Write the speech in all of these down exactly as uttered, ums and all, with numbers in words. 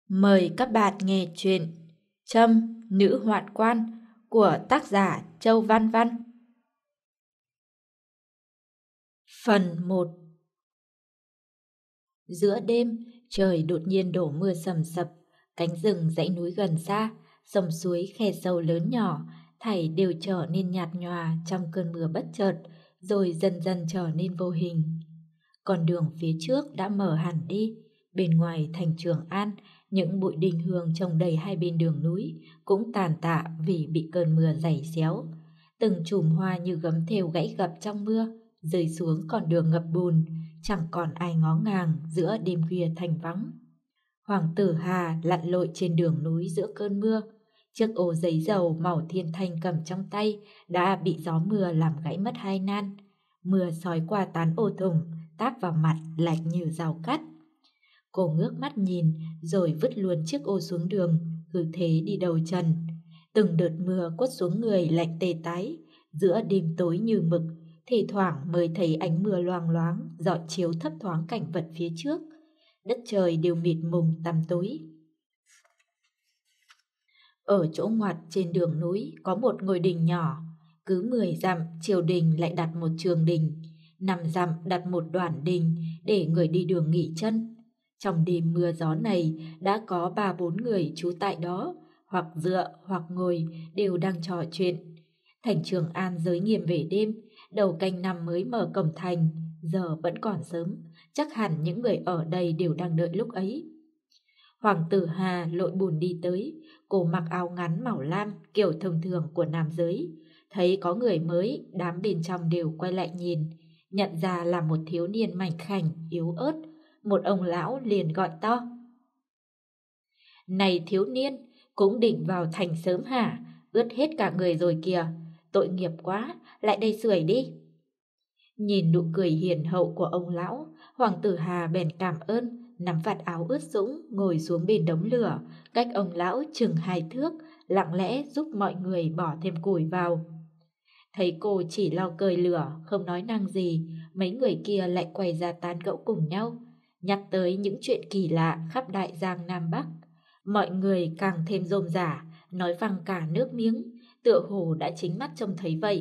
Mời các bạn nghe chuyện Trâm, Nữ Hoạn Quan của tác giả Châu Văn Văn. Phần một. Giữa đêm, trời đột nhiên đổ mưa sầm sập, cánh rừng dãy núi gần xa, sông suối khe sâu lớn nhỏ, thảy đều trở nên nhạt nhòa trong cơn mưa bất chợt, rồi dần dần trở nên vô hình. Con đường phía trước đã mở hẳn đi, bên ngoài thành Trường An, những bụi đinh hương trồng đầy hai bên đường núi cũng tàn tạ vì bị cơn mưa giày xéo. Từng chùm hoa như gấm thêu gãy gập trong mưa, rơi xuống con đường ngập bùn, chẳng còn ai ngó ngàng giữa đêm khuya thanh vắng. Hoàng tử Hà lặn lội trên đường núi giữa cơn mưa. Chiếc ô giấy dầu màu thiên thanh cầm trong tay đã bị gió mưa làm gãy mất hai nan. Mưa xói qua tán ô thùng, táp vào mặt lạnh như dao cắt. Cô ngước mắt nhìn rồi vứt luôn chiếc ô xuống đường, cứ thế đi đầu trần. Từng đợt mưa quất xuống người lạnh tê tái, giữa đêm tối như mực, thì thoảng mới thấy ánh mưa loang loáng rọi chiếu thấp thoáng cảnh vật phía trước. Đất trời đều mịt mùng tăm tối. Ở chỗ ngoặt trên đường núi có một ngôi đình nhỏ, cứ mười dặm triều đình lại đặt một trường đình, năm dặm đặt một đoản đình để người đi đường nghỉ chân. Trong đêm mưa gió này đã có ba bốn người trú tại đó, hoặc dựa hoặc ngồi đều đang trò chuyện. Thành Trường An giới nghiêm về đêm, đầu canh năm mới mở cổng thành, giờ vẫn còn sớm, chắc hẳn những người ở đây đều đang đợi lúc ấy. Hoàng tử Hà lội bùn đi tới, cô mặc áo ngắn màu lam kiểu thông thường của nam giới. Thấy có người mới, đám bên trong đều quay lại nhìn, nhận ra là một thiếu niên mảnh khảnh, yếu ớt. Một ông lão liền gọi to: "Này thiếu niên, cũng định vào thành sớm hả? Ướt hết cả người rồi kìa, tội nghiệp quá, lại đây sưởi đi." Nhìn nụ cười hiền hậu của ông lão, Hoàng tử Hà bèn cảm ơn, nắm vạt áo ướt sũng ngồi xuống bên đống lửa, cách ông lão chừng hai thước, lặng lẽ giúp mọi người bỏ thêm củi vào. Thấy cô chỉ lo cởi lửa, không nói năng gì, mấy người kia lại quay ra tán gẫu cùng nhau, nhắc tới những chuyện kỳ lạ khắp đại giang Nam Bắc. Mọi người càng thêm rôm rả, nói văng cả nước miếng, tựa hồ đã chính mắt trông thấy vậy.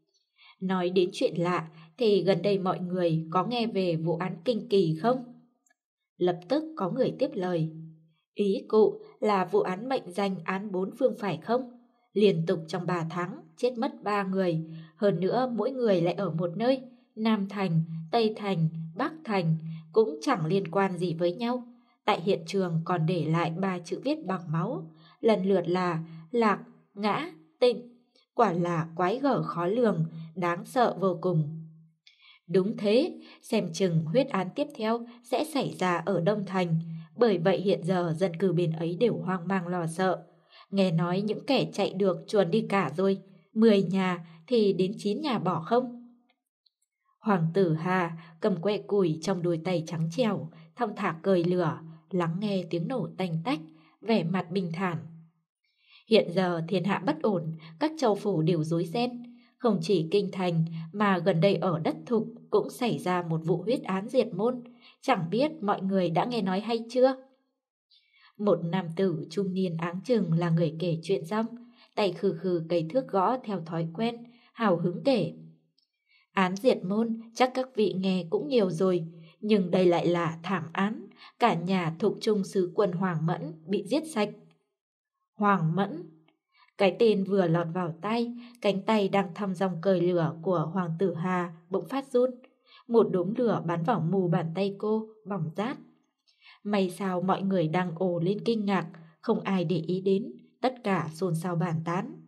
Nói đến chuyện lạ thì gần đây mọi người có nghe về vụ án kinh kỳ không? Lập tức có người tiếp lời: "Ý cụ là vụ án mệnh danh án bốn phương phải không? Liên tục trong ba tháng chết mất ba người, hơn nữa mỗi người lại ở một nơi, Nam Thành, Tây Thành, Bắc Thành, cũng chẳng liên quan gì với nhau. Tại hiện trường còn để lại ba chữ viết bằng máu, lần lượt là Lạc, Ngã, Tịnh. Quả là quái gở khó lường, đáng sợ vô cùng." Đúng thế, xem chừng huyết án tiếp theo sẽ xảy ra ở Đông Thành, bởi vậy hiện giờ dân cư bên ấy đều hoang mang lo sợ. Nghe nói những kẻ chạy được chuồn đi cả rồi, mười nhà thì đến chín nhà bỏ không. Hoàng tử Hà cầm que củi trong đôi tay trắng trẻo, thong thả cởi lửa, lắng nghe tiếng nổ tanh tách, vẻ mặt bình thản. Hiện giờ thiên hạ bất ổn, các châu phủ đều rối ren. Không chỉ kinh thành mà gần đây ở đất thục cũng xảy ra một vụ huyết án diệt môn, chẳng biết mọi người đã nghe nói hay chưa? Một nam tử trung niên áng chừng là người kể chuyện rong, tay khừ khừ cây thước gõ theo thói quen, hào hứng kể. Án diệt môn chắc các vị nghe cũng nhiều rồi, nhưng đây lại là thảm án, cả nhà thuộc trung sứ quân Hoàng Mẫn bị giết sạch. Hoàng Mẫn? Cái tên vừa lọt vào tay, cánh tay đang thăm dòng cởi lửa của Hoàng tử Hà bỗng phát run. Một đốm lửa bắn vào mù bàn tay cô, bỏng rát. May sao mọi người đang ồ lên kinh ngạc, không ai để ý đến, tất cả xôn xao bàn tán.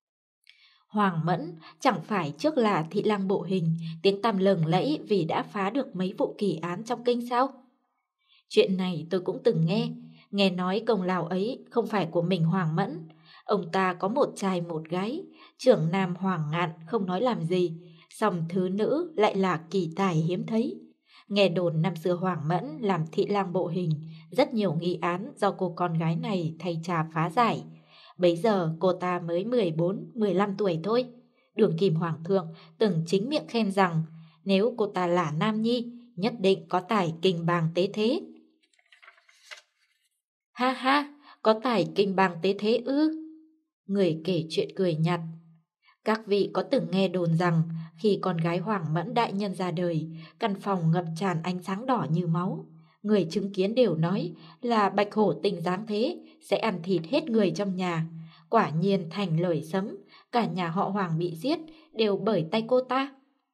Hoàng Mẫn chẳng phải trước là thị lang bộ hình, tiếng tăm lừng lẫy vì đã phá được mấy vụ kỳ án trong kinh sao? Chuyện này tôi cũng từng nghe, nghe nói công lao ấy không phải của mình Hoàng Mẫn. Ông ta có một trai một gái, trưởng nam Hoàng Ngạn không nói làm gì, song thứ nữ lại là kỳ tài hiếm thấy. Nghe đồn năm xưa Hoàng Mẫn làm thị lang bộ hình, rất nhiều nghi án do cô con gái này thay trà phá giải. Bấy giờ cô ta mới mười bốn, mười lăm tuổi thôi. Đường kim hoàng thượng từng chính miệng khen rằng nếu cô ta là nam nhi, nhất định có tài kình bàng tế thế. Ha ha, có tài kinh bàng tế thế ư? Người kể chuyện cười nhạt. Các vị có từng nghe đồn rằng khi con gái Hoàng Mẫn đại nhân ra đời, căn phòng ngập tràn ánh sáng đỏ như máu. Người chứng kiến đều nói là bạch hổ tình dáng thế sẽ ăn thịt hết người trong nhà. Quả nhiên thành lời sấm, cả nhà họ Hoàng bị giết đều bởi tay cô ta.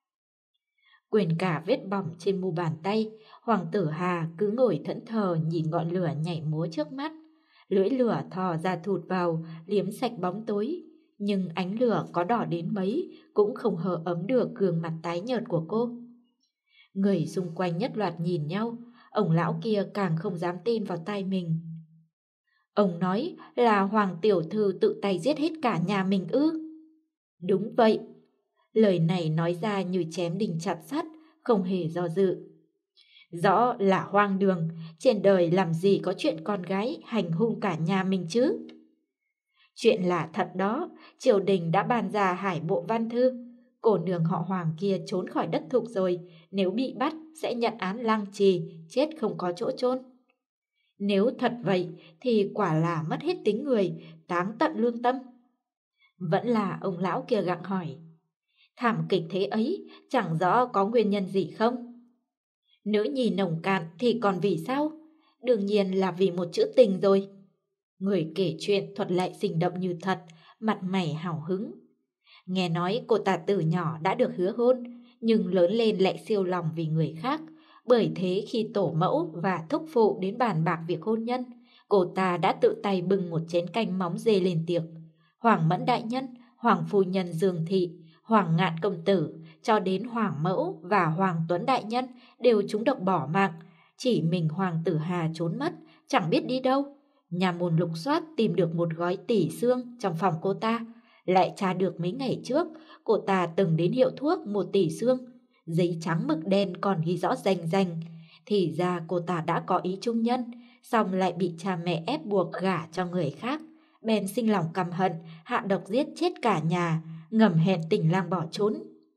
Quên cả vết bỏng trên mu bàn tay, Hoàng tử Hà cứ ngồi thẫn thờ nhìn ngọn lửa nhảy múa trước mắt. Lưỡi lửa thò ra thụt vào, liếm sạch bóng tối. Nhưng ánh lửa có đỏ đến mấy cũng không hờ ấm được gương mặt tái nhợt của cô. Người xung quanh nhất loạt nhìn nhau, ông lão kia càng không dám tin vào tai mình. Ông nói là Hoàng tiểu thư tự tay giết hết cả nhà mình ư? Đúng vậy. Lời này nói ra như chém đinh chặt sắt, không hề do dự. Rõ là hoang đường, trên đời làm gì có chuyện con gái hành hung cả nhà mình chứ? Chuyện là thật đó, triều đình đã ban ra hải bộ văn thư. Cô nương họ Hoàng kia trốn khỏi đất Thục rồi, nếu bị bắt sẽ nhận án lăng trì, chết không có chỗ chôn. Nếu thật vậy thì quả là mất hết tính người, táng tận lương tâm. Vẫn là ông lão kia gặng hỏi. Thảm kịch thế ấy chẳng rõ có nguyên nhân gì không? Nữ nhi nồng cạn thì còn vì sao? Đương nhiên là vì một chữ tình rồi. Người kể chuyện thuật lại sinh động như thật, mặt mày hào hứng. Nghe nói cô ta từ nhỏ đã được hứa hôn, nhưng lớn lên lại siêu lòng vì người khác. Bởi thế khi tổ mẫu và thúc phụ đến bàn bạc việc hôn nhân, cô ta đã tự tay bưng một chén canh móng dê lên tiệc. Hoàng Mẫn đại nhân, Hoàng phu nhân Dương thị, Hoàng Ngạn công tử, cho đến Hoàng mẫu và Hoàng Tuấn đại nhân đều trúng độc bỏ mạng. Chỉ mình Hoàng tử Hà trốn mất, chẳng biết đi đâu. Nhà môn lục soát tìm được một gói tỷ xương trong phòng cô ta. Lại tra được mấy ngày trước, cô ta từng đến hiệu thuốc một tỷ xương. Giấy trắng mực đen còn ghi rõ rành rành. Thì ra cô ta đã có ý trung nhân, xong lại bị cha mẹ ép buộc gả cho người khác. Bèn sinh lòng căm hận, hạ độc giết chết cả nhà, ngầm hẹn tình lang bỏ trốn.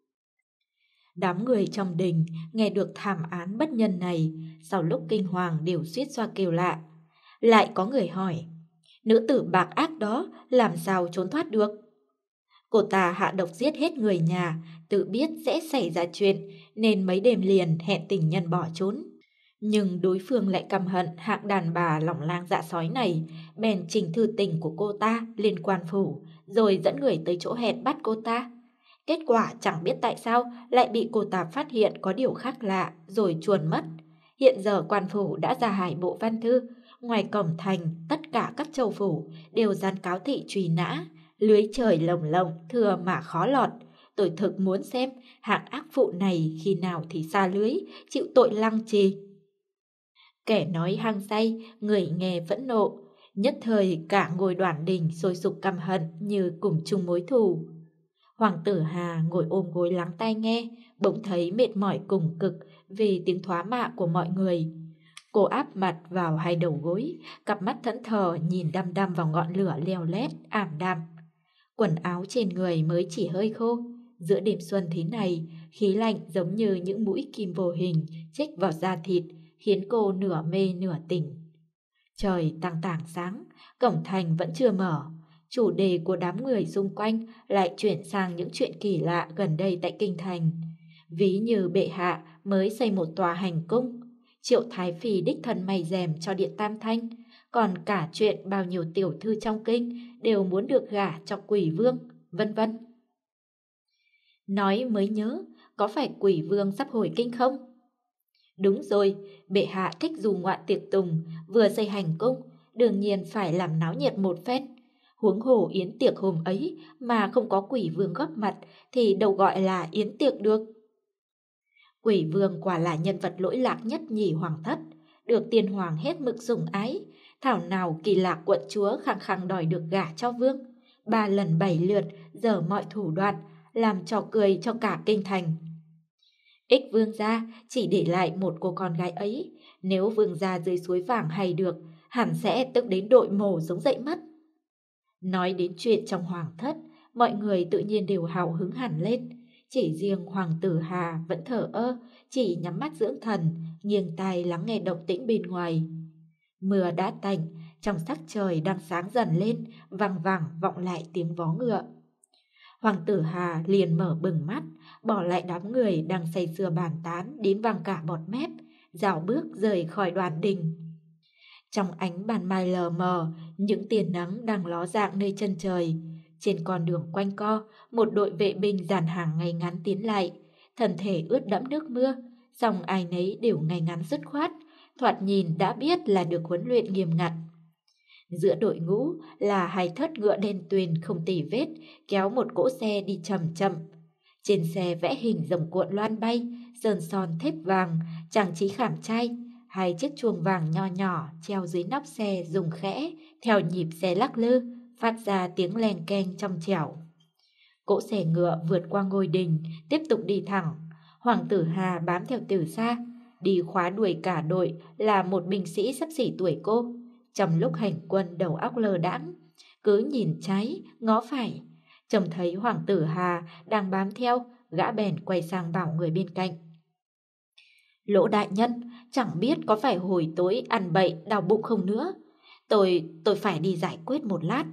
Đám người trong đình nghe được thảm án bất nhân này, sau lúc kinh hoàng đều suýt xoa kêu lạ. Lại có người hỏi, nữ tử bạc ác đó làm sao trốn thoát được? Cô ta hạ độc giết hết người nhà, tự biết sẽ xảy ra chuyện nên mấy đêm liền hẹn tình nhân bỏ trốn. Nhưng đối phương lại căm hận hạng đàn bà lỏng lang dạ sói này, bèn trình thư tình của cô ta lên quan phủ, rồi dẫn người tới chỗ hẹn bắt cô ta. Kết quả chẳng biết tại sao lại bị cô ta phát hiện có điều khác lạ rồi chuồn mất. Hiện giờ quan phủ đã ra hải bộ văn thư, ngoài cổng thành tất cả các châu phủ đều dán cáo thị truy nã. Lưới trời lồng lộng thừa mà khó lọt. Tôi thực muốn xem hạng ác phụ này khi nào thì xa lưới, chịu tội lăng trì. Kẻ nói hăng say, người nghe phẫn nộ. Nhất thời cả ngôi đoàn đình sôi sục căm hận như cùng chung mối thù. Hoàng tử Hà ngồi ôm gối lắng tai nghe, bỗng thấy mệt mỏi cùng cực vì tiếng thoá mạ của mọi người. Cô áp mặt vào hai đầu gối, cặp mắt thẫn thờ nhìn đăm đăm vào ngọn lửa leo lét, ảm đạm. Quần áo trên người mới chỉ hơi khô. Giữa đêm xuân thế này, khí lạnh giống như những mũi kim vô hình chích vào da thịt, khiến cô nửa mê nửa tỉnh. Trời tăng tảng sáng, cổng thành vẫn chưa mở. Chủ đề của đám người xung quanh lại chuyển sang những chuyện kỳ lạ gần đây tại kinh thành. Ví như bệ hạ mới xây một tòa hành cung, Triệu Thái Phi đích thân may rèm cho điện Tam Thanh, còn cả chuyện bao nhiêu tiểu thư trong kinh đều muốn được gả cho Quỷ Vương, vân vân. Nói mới nhớ, có phải Quỷ Vương sắp hồi kinh không? Đúng rồi, bệ hạ thích dù ngoạn tiệc tùng, vừa xây hành cung, đương nhiên phải làm náo nhiệt một phen. Huống hồ yến tiệc hôm ấy mà không có Quỷ Vương góp mặt thì đâu gọi là yến tiệc được. Quỷ Vương quả là nhân vật lỗi lạc nhất nhì hoàng thất, được tiên hoàng hết mực sủng ái. Thảo nào kỳ lạc quận chúa khăng khăng đòi được gả cho vương, ba lần bảy lượt giở mọi thủ đoạn, làm trò cười cho cả kinh thành. Ích vương gia chỉ để lại một cô con gái ấy, nếu vương gia dưới suối vàng hay được, hẳn sẽ tức đến đội mồ sống dậy mất. Nói đến chuyện trong hoàng thất, mọi người tự nhiên đều hào hứng hẳn lên. Chỉ riêng hoàng tử Hà vẫn thở ơ, chỉ nhắm mắt dưỡng thần, nghiêng tai lắng nghe động tĩnh bên ngoài. Mưa đã tạnh, trong sắc trời đang sáng dần lên, vang vẳng vọng lại tiếng vó ngựa. Hoàng tử Hà liền mở bừng mắt, bỏ lại đám người đang say sưa bàn tán đến văng cả bọt mép, rảo bước rời khỏi đoàn đình. Trong ánh ban mai lờ mờ, những tia nắng đang ló dạng nơi chân trời. Trên con đường quanh co, một đội vệ binh dàn hàng ngay ngắn tiến lại, thân thể ướt đẫm nước mưa, song ai nấy đều ngay ngắn dứt khoát, thoạt nhìn đã biết là được huấn luyện nghiêm ngặt. Giữa đội ngũ là hai thớt ngựa đen tuyền không tì vết, kéo một cỗ xe đi chậm chậm. Trên xe vẽ hình rồng cuộn loan bay, sơn son thép vàng, trang trí khảm trai. Hai chiếc chuông vàng nho nhỏ treo dưới nóc xe rung khẽ, theo nhịp xe lắc lư, phát ra tiếng leng keng trong trẻo. Cỗ xe ngựa vượt qua ngôi đình, tiếp tục đi thẳng. Hoàng tử Hà bám theo từ xa, đi khóa đuổi cả đội là một binh sĩ xấp xỉ tuổi cô. Trong lúc hành quân đầu óc lơ đãng, cứ nhìn trái, ngó phải, trông thấy Hoàng tử Hà đang bám theo, gã bèn quay sang bảo người bên cạnh. Lỗ đại nhân, chẳng biết có phải hồi tối ăn bậy đau bụng không nữa. Tôi, tôi phải đi giải quyết một lát.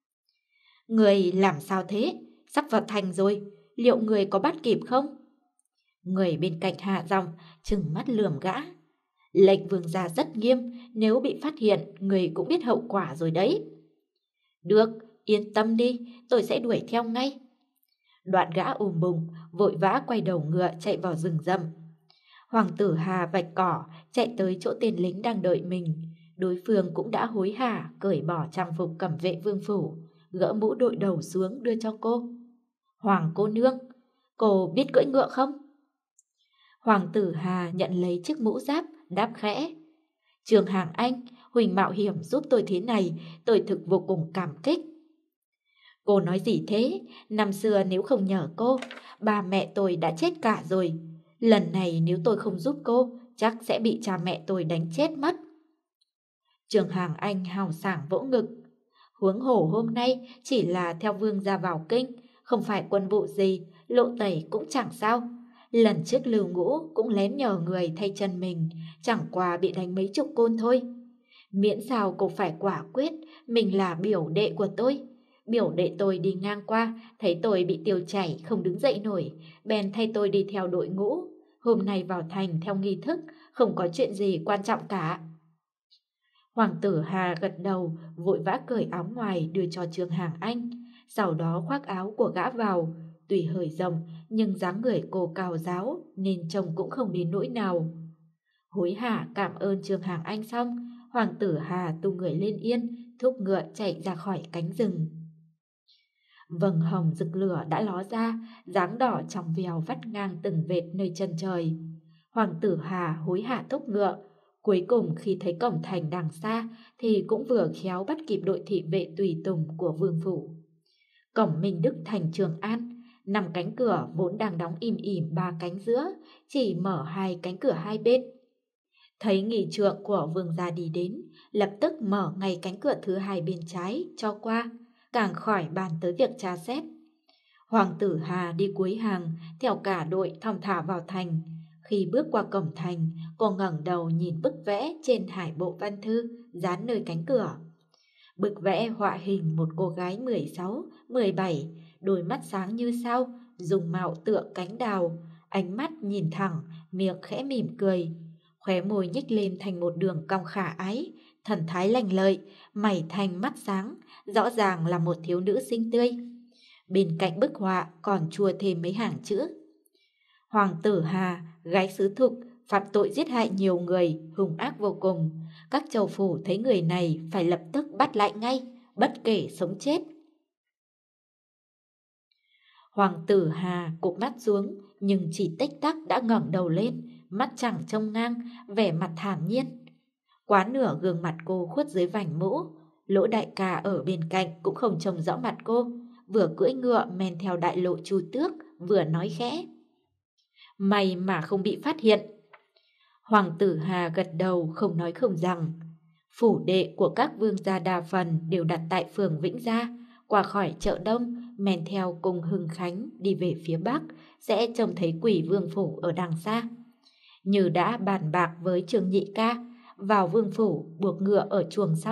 Người làm sao thế? Sắp vào thành rồi, liệu người có bắt kịp không? Người bên cạnh hạ giọng, trừng mắt lườm gã. Lệnh vương gia rất nghiêm, nếu bị phát hiện, người cũng biết hậu quả rồi đấy. Được, yên tâm đi, tôi sẽ đuổi theo ngay. Đoạn gã ùm bùng, vội vã quay đầu ngựa chạy vào rừng rậm. Hoàng tử Hà vạch cỏ, chạy tới chỗ tên lính đang đợi mình. Đối phương cũng đã hối hả, cởi bỏ trang phục cẩm vệ vương phủ, gỡ mũ đội đầu xuống đưa cho cô. Hoàng cô nương, cô biết cưỡi ngựa không? Hoàng tử Hà nhận lấy chiếc mũ giáp, đáp khẽ. Trường Hàng Anh, huỳnh mạo hiểm giúp tôi thế này, tôi thực vô cùng cảm kích. Cô nói gì thế? Năm xưa nếu không nhờ cô, ba mẹ tôi đã chết cả rồi. Lần này nếu tôi không giúp cô, chắc sẽ bị cha mẹ tôi đánh chết mất. Trường Hàng Anh hào sảng vỗ ngực. Huống hồ hôm nay chỉ là theo vương gia vào kinh, không phải quân vụ gì, lộ tẩy cũng chẳng sao. Lần trước Lưu Ngũ cũng lén nhờ người thay chân mình, chẳng qua bị đánh mấy chục côn thôi. Miễn sao cô phải quả quyết, mình là biểu đệ của tôi. Biểu đệ tôi đi ngang qua, thấy tôi bị tiêu chảy không đứng dậy nổi, bèn thay tôi đi theo đội ngũ. Hôm nay vào thành theo nghi thức, không có chuyện gì quan trọng cả. Hoàng tử Hà gật đầu, vội vã cởi áo ngoài đưa cho Trường Hàng Anh, sau đó khoác áo của gã vào. Tuy hơi rộng, nhưng dáng người cô cao ráo nên trông cũng không đến nỗi nào. Hối hả cảm ơn Trường Hàng Anh xong, Hoàng tử Hà tung người lên yên, thúc ngựa chạy ra khỏi cánh rừng. Vầng hồng rực lửa đã ló ra, dáng đỏ trong veo vắt ngang từng vệt nơi chân trời. Hoàng tử Hà hối hả thúc ngựa, cuối cùng khi thấy cổng thành đằng xa thì cũng vừa khéo bắt kịp đội thị vệ tùy tùng của vương phủ. Cổng Minh Đức thành Trường An, năm cánh cửa vốn đang đóng im ỉm ba cánh giữa, chỉ mở hai cánh cửa hai bên. Thấy nghị trượng của vương gia đi đến, lập tức mở ngay cánh cửa thứ hai bên trái cho qua, càng khỏi bàn tới việc tra xét. Hoàng tử Hà đi cuối hàng, theo cả đội thong thả vào thành. Khi bước qua cổng thành, cô ngẩng đầu nhìn bức vẽ trên hải bộ văn thư dán nơi cánh cửa. Bức vẽ họa hình một cô gái mười sáu, mười bảy, đôi mắt sáng như sao, dùng mạo tựa cánh đào, ánh mắt nhìn thẳng, miệng khẽ mỉm cười, khóe môi nhếch lên thành một đường cong khả ái, thần thái lành lợi, mày thanh mắt sáng, rõ ràng là một thiếu nữ xinh tươi. Bên cạnh bức họa còn chua thêm mấy hàng chữ. Hoàng tử Hà, gái xứ Thục, phạm tội giết hại nhiều người, hung ác vô cùng. Các châu phủ thấy người này phải lập tức bắt lại ngay, bất kể sống chết. Hoàng tử Hà cụp mắt xuống, nhưng chỉ tích tắc đã ngẩng đầu lên, mắt chẳng trông ngang, vẻ mặt thản nhiên. Quá nửa gương mặt cô khuất dưới vành mũ, Lỗ đại ca ở bên cạnh cũng không trông rõ mặt cô, vừa cưỡi ngựa men theo đại lộ Chu Tước, vừa nói khẽ. May mà không bị phát hiện. Hoàng tử Hà gật đầu không nói không rằng. Phủ đệ của các vương gia đa phần đều đặt tại phường Vĩnh Gia, qua khỏi chợ Đông, men theo cùng Hưng Khánh đi về phía Bắc, sẽ trông thấy Quỷ Vương phủ ở đằng xa. Như đã bàn bạc với Trương Nhị ca, vào vương phủ buộc ngựa ở chuồng xong,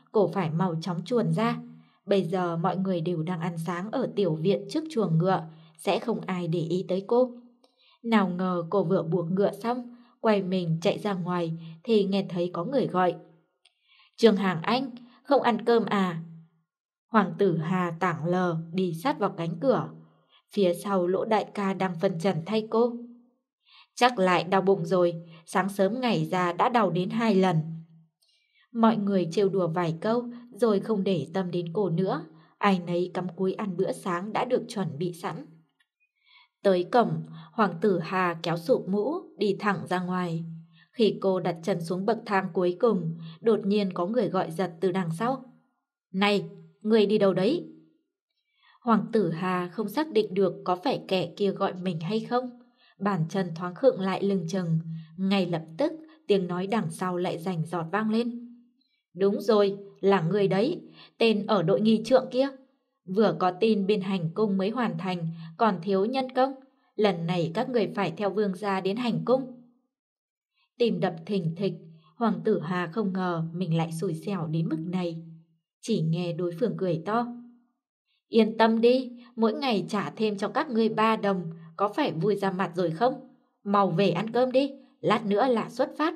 cô phải mau chóng chuồn ra. Bây giờ mọi người đều đang ăn sáng ở tiểu viện trước chuồng ngựa, sẽ không ai để ý tới cô. Nào ngờ cô vừa buộc ngựa xong, quay mình chạy ra ngoài thì nghe thấy có người gọi. Trương Hàng Anh, không ăn cơm à? Hoàng tử Hà tảng lờ đi sát vào cánh cửa. Phía sau Lỗ đại ca đang phân trần thay cô. Chắc lại đau bụng rồi, sáng sớm ngày ra đã đau đến hai lần. Mọi người trêu đùa vài câu rồi không để tâm đến cô nữa. Ai nấy cắm cúi ăn bữa sáng đã được chuẩn bị sẵn. Tới cổng, Hoàng tử Hà kéo sụp mũ đi thẳng ra ngoài. Khi cô đặt chân xuống bậc thang cuối cùng, đột nhiên có người gọi giật từ đằng sau. Này, người đi đâu đấy? Hoàng tử Hà không xác định được có phải kẻ kia gọi mình hay không. Bàn chân thoáng khựng lại lưng chừng. Ngay lập tức tiếng nói đằng sau lại rành rọt vang lên. Đúng rồi, là người đấy, tên ở đội nghi trượng kia. Vừa có tin bên hành cung mới hoàn thành, còn thiếu nhân công. Lần này các người phải theo vương gia đến hành cung. Tim đập thình thịch, Hoàng tử Hà không ngờ mình lại xui xẻo đến mức này. Chỉ nghe đối phương cười to. Yên tâm đi, mỗi ngày trả thêm cho các ngươi ba đồng, có phải vui ra mặt rồi không? Mau về ăn cơm đi, lát nữa là xuất phát.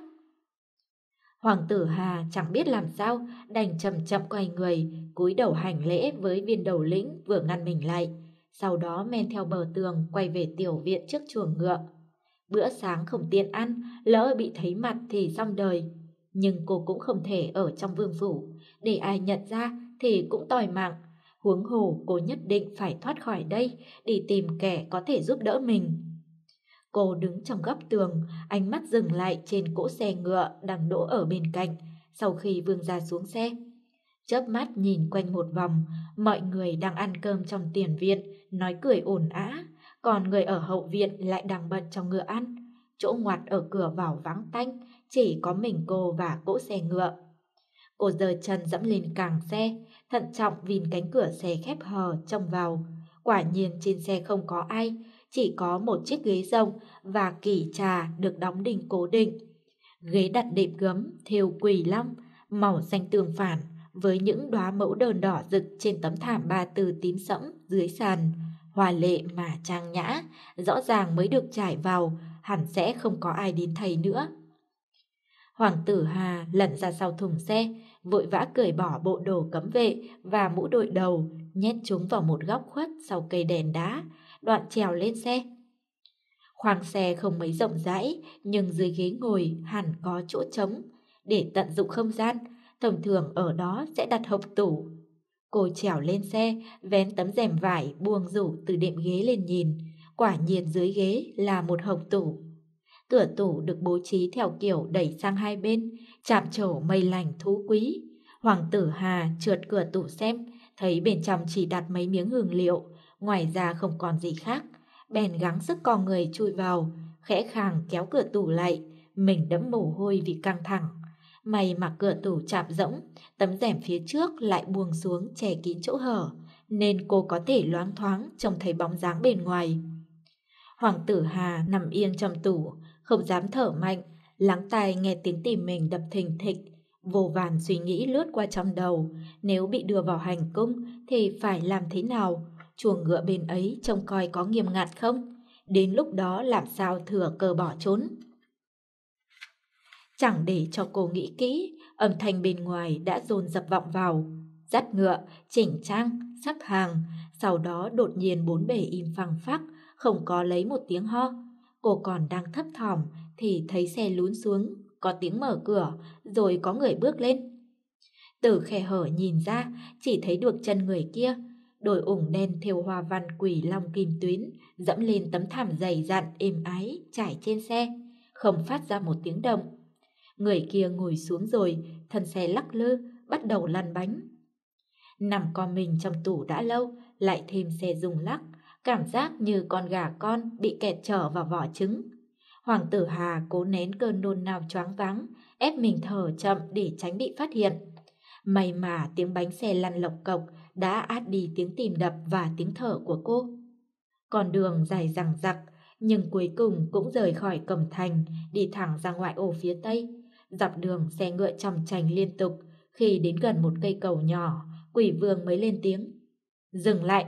Hoàng tử Hà chẳng biết làm sao, đành chậm chậm quay người, cúi đầu hành lễ với viên đầu lĩnh vừa ngăn mình lại. Sau đó men theo bờ tường quay về tiểu viện trước chuồng ngựa. Bữa sáng không tiện ăn, lỡ bị thấy mặt thì xong đời. Nhưng cô cũng không thể ở trong vương phủ, để ai nhận ra thì cũng tòi mạng. Huống hồ cô nhất định phải thoát khỏi đây, đi tìm kẻ có thể giúp đỡ mình. Cô đứng trong góc tường, ánh mắt dừng lại trên cỗ xe ngựa đang đỗ ở bên cạnh sau khi vương gia xuống xe. Chớp mắt nhìn quanh một vòng, mọi người đang ăn cơm trong tiền viện, nói cười ồn ào, còn người ở hậu viện lại đang bận trong ngựa ăn. Chỗ ngoặt ở cửa vào vắng tanh, chỉ có mình cô và cỗ xe ngựa. Cô giơ chân dẫm lên càng xe, thận trọng vìn cánh cửa xe khép hờ trông vào. Quả nhiên trên xe không có ai, chỉ có một chiếc ghế rộng và kỷ trà được đóng đinh cố định. Ghế đặt đệm gấm thêu quỳ long, màu xanh tường phản với những đóa mẫu đơn đỏ rực trên tấm thảm ba tư tím sẫm dưới sàn. Hoa lệ mà trang nhã, rõ ràng mới được trải vào, hẳn sẽ không có ai đến thay nữa. Hoàng tử Hà lẩn ra sau thùng xe, vội vã cởi bỏ bộ đồ cấm vệ và mũ đội đầu, nhét chúng vào một góc khuất sau cây đèn đá, đoạn trèo lên xe. Khoang xe không mấy rộng rãi, nhưng dưới ghế ngồi hẳn có chỗ trống. Để tận dụng không gian, thông thường ở đó sẽ đặt hộc tủ. Cô trèo lên xe, vén tấm rèm vải buông rủ từ đệm ghế lên nhìn. Quả nhiên dưới ghế là một hộc tủ. Cửa tủ được bố trí theo kiểu đẩy sang hai bên, chạm trổ mây lành thú quý. Hoàng tử Hà trượt cửa tủ xem, thấy bên trong chỉ đặt mấy miếng hương liệu, ngoài ra không còn gì khác. Bèn gắng sức co người chui vào, khẽ khàng kéo cửa tủ lại, mình đẫm mồ hôi vì căng thẳng. May mà cửa tủ chạm rỗng, tấm rèm phía trước lại buông xuống che kín chỗ hở, nên cô có thể loáng thoáng trông thấy bóng dáng bên ngoài. Hoàng tử Hà nằm yên trong tủ, không dám thở mạnh, lắng tai nghe tiếng tim mình đập thình thịch. Vô vàn suy nghĩ lướt qua trong đầu, nếu bị đưa vào hành cung thì phải làm thế nào? Chuồng ngựa bên ấy trông coi có nghiêm ngặt không? Đến lúc đó làm sao thừa cơ bỏ trốn? Chẳng để cho cô nghĩ kỹ, âm thanh bên ngoài đã dồn dập vọng vào. Dắt ngựa, chỉnh trang, sắp hàng, sau đó đột nhiên bốn bề im phăng phắc, không có lấy một tiếng ho. Cô còn đang thấp thỏm thì thấy xe lún xuống, có tiếng mở cửa, rồi có người bước lên. Từ khe hở nhìn ra, chỉ thấy được chân người kia, đôi ủng đen thêu hoa văn quỷ long kim tuyến, dẫm lên tấm thảm dày dặn êm ái trải trên xe, không phát ra một tiếng động. Người kia ngồi xuống rồi, thân xe lắc lư, bắt đầu lăn bánh. Nằm co mình trong tủ đã lâu, lại thêm xe rung lắc, cảm giác như con gà con bị kẹt trở vào vỏ trứng. Hoàng tử Hà cố nén cơn nôn nao choáng váng, ép mình thở chậm để tránh bị phát hiện. May mà tiếng bánh xe lăn lộc cộc đã át đi tiếng tim đập và tiếng thở của cô. Con đường dài dằng dặc, nhưng cuối cùng cũng rời khỏi cổng thành, đi thẳng ra ngoại ô phía tây. Dọc đường xe ngựa chòng chành liên tục, Khi đến gần một cây cầu nhỏ, Quỷ Vương mới lên tiếng. Dừng lại.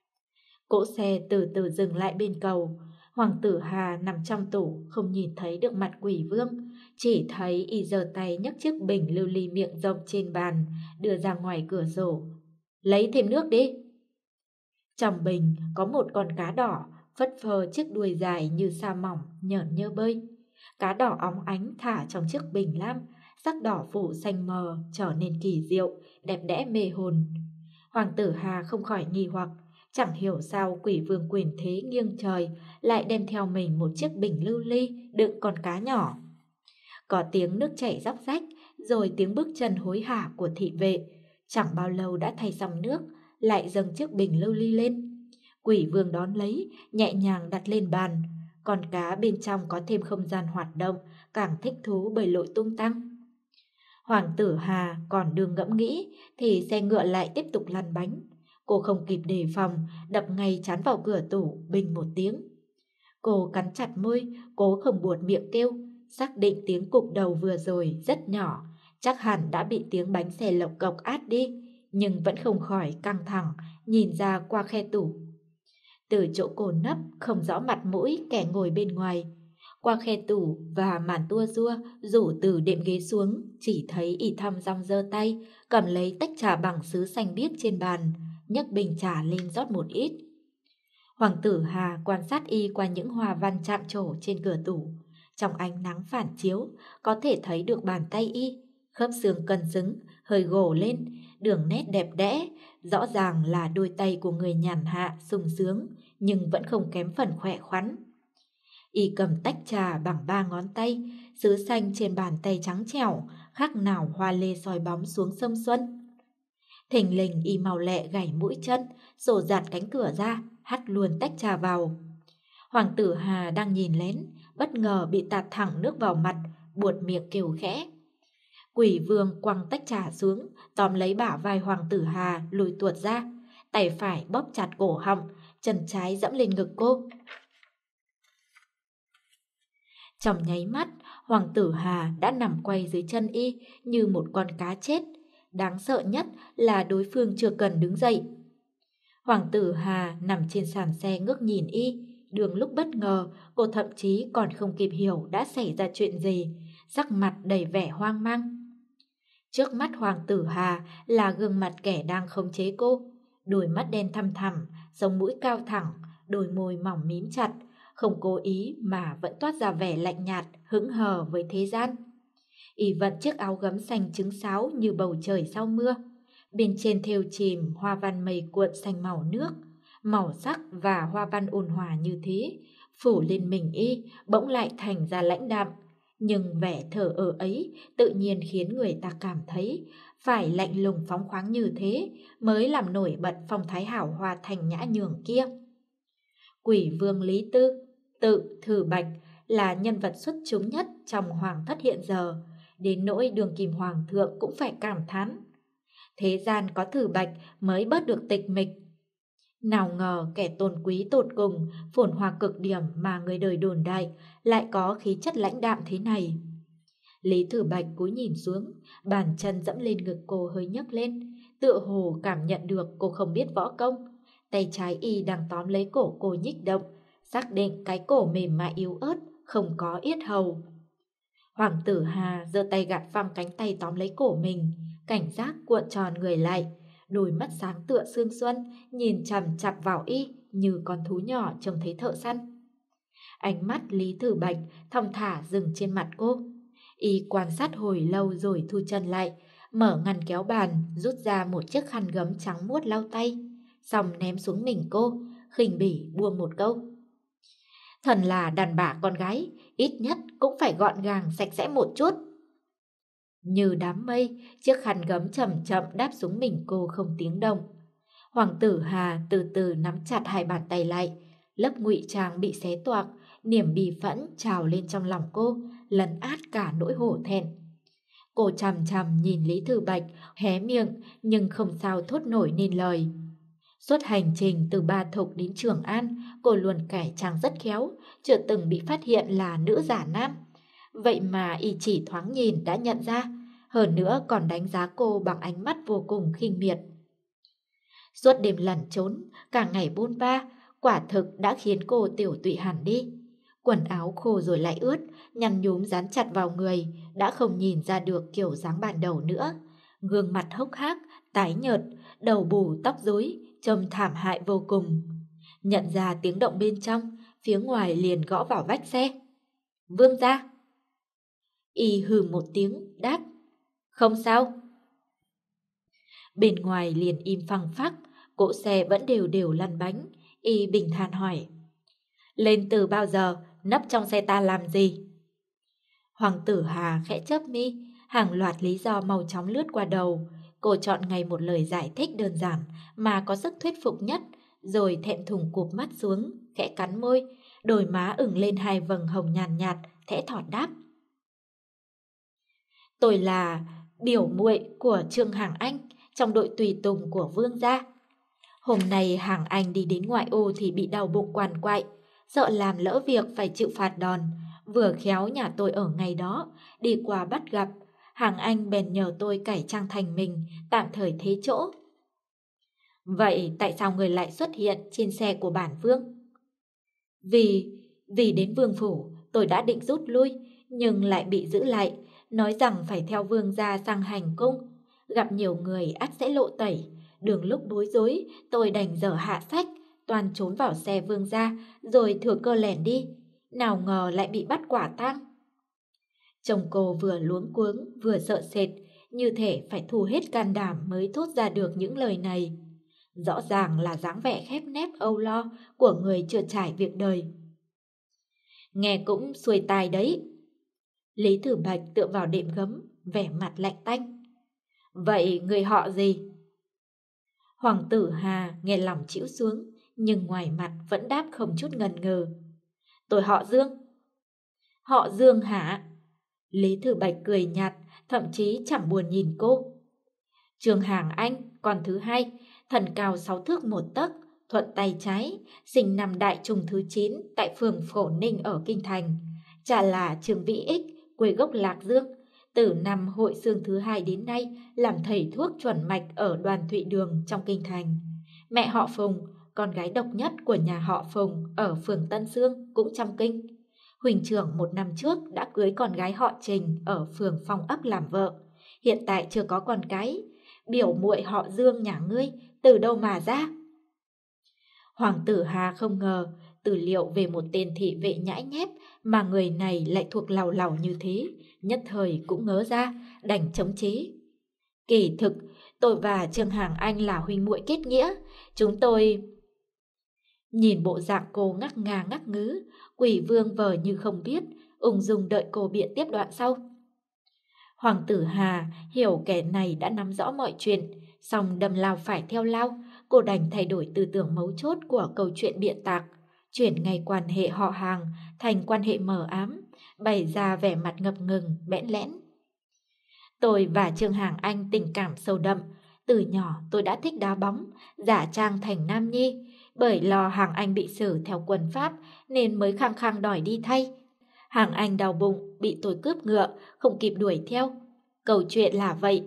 Cỗ xe từ từ dừng lại bên cầu. Hoàng tử Hà nằm trong tủ, không nhìn thấy được mặt Quỷ Vương, chỉ thấy y giơ tay nhấc chiếc bình lưu ly miệng rộng trên bàn, đưa ra ngoài cửa sổ. Lấy thêm nước đi. Trong bình có một con cá đỏ, phất phơ chiếc đuôi dài như sa mỏng, nhởn nhơ bơi. Cá đỏ óng ánh thả trong chiếc bình lam, sắc đỏ phủ xanh mờ trở nên kỳ diệu, đẹp đẽ mê hồn. Hoàng tử Hà không khỏi nghi hoặc, chẳng hiểu sao Quỷ Vương quyền thế nghiêng trời lại đem theo mình một chiếc bình lưu ly đựng con cá nhỏ. Có tiếng nước chảy róc rách, rồi tiếng bước chân hối hả của thị vệ. Chẳng bao lâu đã thay xong nước, lại dâng chiếc bình lưu ly lên. Quỷ Vương đón lấy, nhẹ nhàng đặt lên bàn. Con cá bên trong có thêm không gian hoạt động, càng thích thú bơi lội tung tăng. Hoàng tử Hà còn đương ngẫm nghĩ thì xe ngựa lại tiếp tục lăn bánh. Cô không kịp đề phòng, đập ngay chán vào cửa tủ, bình một tiếng. Cô cắn chặt môi, cố không buột miệng kêu, xác định tiếng cục đầu vừa rồi rất nhỏ, chắc hẳn đã bị tiếng bánh xe lộc cộc át đi, nhưng vẫn không khỏi căng thẳng, nhìn ra qua khe tủ. Từ chỗ cô nấp không rõ mặt mũi kẻ ngồi bên ngoài. Qua khe tủ và màn tua rua rủ từ đệm ghế xuống, chỉ thấy y thăm dong giơ tay cầm lấy tách trà bằng sứ xanh biếc trên bàn, nhấc bình trà lên rót một ít. Hoàng tử Hà quan sát y qua những hoa văn chạm trổ trên cửa tủ. Trong ánh nắng phản chiếu có thể thấy được bàn tay y, khớp xương cân xứng, hơi gồ lên, đường nét đẹp đẽ, rõ ràng là đôi tay của người nhàn hạ sung sướng, nhưng vẫn không kém phần khỏe khoắn. Y cầm tách trà bằng ba ngón tay, sứ xanh trên bàn tay trắng trẻo, khác nào hoa lê soi bóng xuống sông xuân. Thình lình y mau lẹ gảy mũi chân, sổ giạt cánh cửa ra, hắt luôn tách trà vào. Hoàng tử Hà đang nhìn lén, bất ngờ bị tạt thẳng nước vào mặt, buột miệng kêu khẽ. Quỷ Vương quăng tách trà xuống, tóm lấy bả vai Hoàng tử Hà lùi tuột ra, tay phải bóp chặt cổ họng, chân trái dẫm lên ngực cô. Trong nháy mắt, Hoàng tử Hà đã nằm quay dưới chân y như một con cá chết. Đáng sợ nhất là đối phương chưa cần đứng dậy. Hoàng tử Hà nằm trên sàn xe ngước nhìn y. Đường lúc bất ngờ, cô thậm chí còn không kịp hiểu đã xảy ra chuyện gì, sắc mặt đầy vẻ hoang mang. Trước mắt Hoàng tử Hà là gương mặt kẻ đang khống chế cô. Đôi mắt đen thăm thẳm, sống mũi cao thẳng, đôi môi mỏng mím chặt, không cố ý mà vẫn toát ra vẻ lạnh nhạt, hững hờ với thế gian. Y vận chiếc áo gấm xanh trứng sáo như bầu trời sau mưa. Bên trên thêu chìm hoa văn mây cuộn xanh màu nước, màu sắc và hoa văn ôn hòa như thế, phủ lên mình y bỗng lại thành ra lãnh đạm. Nhưng vẻ thờ ơ ấy tự nhiên khiến người ta cảm thấy phải lạnh lùng phóng khoáng như thế mới làm nổi bật phong thái hảo hoa thành nhã nhường kia. Quỷ Vương Lý Tư, tự Thử Bạch, là nhân vật xuất chúng nhất trong hoàng thất hiện giờ, đến nỗi Đường Kim Hoàng thượng cũng phải cảm thán. Thế gian có Thử Bạch mới bớt được tịch mịch. Nào ngờ kẻ tôn quý tột cùng, phồn hoa cực điểm mà người đời đồn đại lại có khí chất lãnh đạm thế này. Lý Thử Bạch cúi nhìn xuống, bàn chân dẫm lên ngực cô hơi nhấc lên, tựa hồ cảm nhận được cô không biết võ công. Tay trái y đang tóm lấy cổ cô nhích động, xác định cái cổ mềm mại yếu ớt, không có yết hầu. Hoàng tử Hà giơ tay gạt phăng cánh tay tóm lấy cổ mình, cảnh giác cuộn tròn người lại, đôi mắt sáng tựa sương xuân, nhìn chằm chằm vào y như con thú nhỏ trông thấy thợ săn. Ánh mắt Lý Thử Bạch thong thả dừng trên mặt cô. Y quan sát hồi lâu rồi thu chân lại, mở ngăn kéo bàn, rút ra một chiếc khăn gấm trắng muốt lau tay, xong ném xuống mình cô, khinh bỉ buông một câu. Thần là đàn bà con gái, ít nhất cũng phải gọn gàng sạch sẽ một chút. Như đám mây, chiếc khăn gấm chậm chậm đáp xuống mình cô không tiếng động. Hoàng tử Hà từ từ nắm chặt hai bàn tay lại, lớp ngụy trang bị xé toạc, niềm bì phẫn trào lên trong lòng cô, lấn át cả nỗi hổ thẹn. Cô chằm chằm nhìn Lý Thử Bạch, hé miệng nhưng không sao thốt nổi nên lời. Suốt hành trình từ Ba Thục đến Trường An, cô luôn cải trang rất khéo, chưa từng bị phát hiện là nữ giả nam. Vậy mà y chỉ thoáng nhìn đã nhận ra, hơn nữa còn đánh giá cô bằng ánh mắt vô cùng khinh miệt. Suốt đêm lẩn trốn, cả ngày bôn ba, quả thực đã khiến cô tiểu tụy hẳn đi. Quần áo khô rồi lại ướt, nhăn nhúm dán chặt vào người, đã không nhìn ra được kiểu dáng ban đầu nữa. Gương mặt hốc hác, tái nhợt, đầu bù tóc rối, trông thảm hại vô cùng. Nhận ra tiếng động bên trong, phía ngoài liền gõ vào vách xe. Vương gia. Y hừ một tiếng, đáp. Không sao. Bên ngoài liền im phăng phắc, cỗ xe vẫn đều đều lăn bánh. Y bình thản hỏi. Lên từ bao giờ, nấp trong xe ta làm gì? Hoàng tử Hà khẽ chớp mi, hàng loạt lý do mau chóng lướt qua đầu. Cô chọn ngay một lời giải thích đơn giản mà có sức thuyết phục nhất, rồi thẹn thùng cụp mắt xuống, khẽ cắn môi, đôi má ửng lên hai vầng hồng nhàn nhạt, thẽ thọt đáp. Tôi là biểu muội của Trương Hàng Anh, trong đội tùy tùng của Vương gia. Hôm nay Hàng Anh đi đến ngoại ô thì bị đau bụng quằn quại, sợ làm lỡ việc phải chịu phạt đòn. Vừa khéo nhà tôi ở ngày đó, đi qua bắt gặp, Hàng Anh bèn nhờ tôi cải trang thành mình, tạm thời thế chỗ. Vậy tại sao người lại xuất hiện trên xe của bản vương? Vì, vì đến vương phủ, tôi đã định rút lui, nhưng lại bị giữ lại, nói rằng phải theo vương gia sang hành cung. Gặp nhiều người ắt sẽ lộ tẩy, đường lúc bối rối, tôi đành dở hạ sách, toàn trốn vào xe vương gia, rồi thừa cơ lẻn đi. Nào ngờ lại bị bắt quả tang. Chồng cô vừa luống cuống vừa sợ sệt, như thể phải thu hết can đảm mới thốt ra được những lời này. Rõ ràng là dáng vẻ khép nép âu lo của người chưa trải việc đời. Nghe cũng xuôi tai đấy. Lý Thử Bạch tựa vào đệm gấm, vẻ mặt lạnh tanh. Vậy người họ gì? Hoàng tử Hà nghe lòng chĩu xuống, nhưng ngoài mặt vẫn đáp không chút ngần ngừ. Tôi họ Dương. Họ Dương hả? Lý Thử Bạch cười nhạt, thậm chí chẳng buồn nhìn cô. Trương Hàng Anh, con thứ hai, thần cao sáu thước một tấc, thuận tay trái, sinh năm Đại Trùng thứ chín tại phường Phổ Ninh ở Kinh Thành. Cha là Trương Vĩ Ích, quê gốc Lạc Dương. Từ năm hội xương thứ hai đến nay làm thầy thuốc chuẩn mạch ở Đoàn Thụy Đường trong Kinh Thành. Mẹ họ Phùng, con gái độc nhất của nhà họ Phùng ở phường Tân Sương cũng trong kinh. Huỳnh trưởng một năm trước đã cưới con gái họ Trình ở phường Phong Ấp làm vợ. Hiện tại chưa có con cái. Biểu muội họ Dương nhà ngươi từ đâu mà ra? Hoàng tử Hà không ngờ tư liệu về một tên thị vệ nhãi nhép mà người này lại thuộc làu làu như thế, nhất thời cũng ngớ ra, đành chống chế. Kỳ thực, tôi và Trương Hàng Anh là huynh muội kết nghĩa, chúng tôi... Nhìn bộ dạng cô ngắc ngà ngắc ngứ, Quỷ Vương vờ như không biết, ung dung đợi cô biện tiếp đoạn sau. Hoàng tử Hà hiểu kẻ này đã nắm rõ mọi chuyện, song đâm lao phải theo lao, cô đành thay đổi tư tưởng mấu chốt của câu chuyện biện tạc, chuyển ngay quan hệ họ hàng thành quan hệ mờ ám, bày ra vẻ mặt ngập ngừng, bẽn lẽn. Tôi và Trương Hàng Anh tình cảm sâu đậm, từ nhỏ tôi đã thích đá bóng, giả trang thành nam nhi, bởi lo Hàng Anh bị xử theo quân pháp nên mới khăng khăng đòi đi thay. Hàng Anh đau bụng, bị tôi cướp ngựa, không kịp đuổi theo. Câu chuyện là vậy.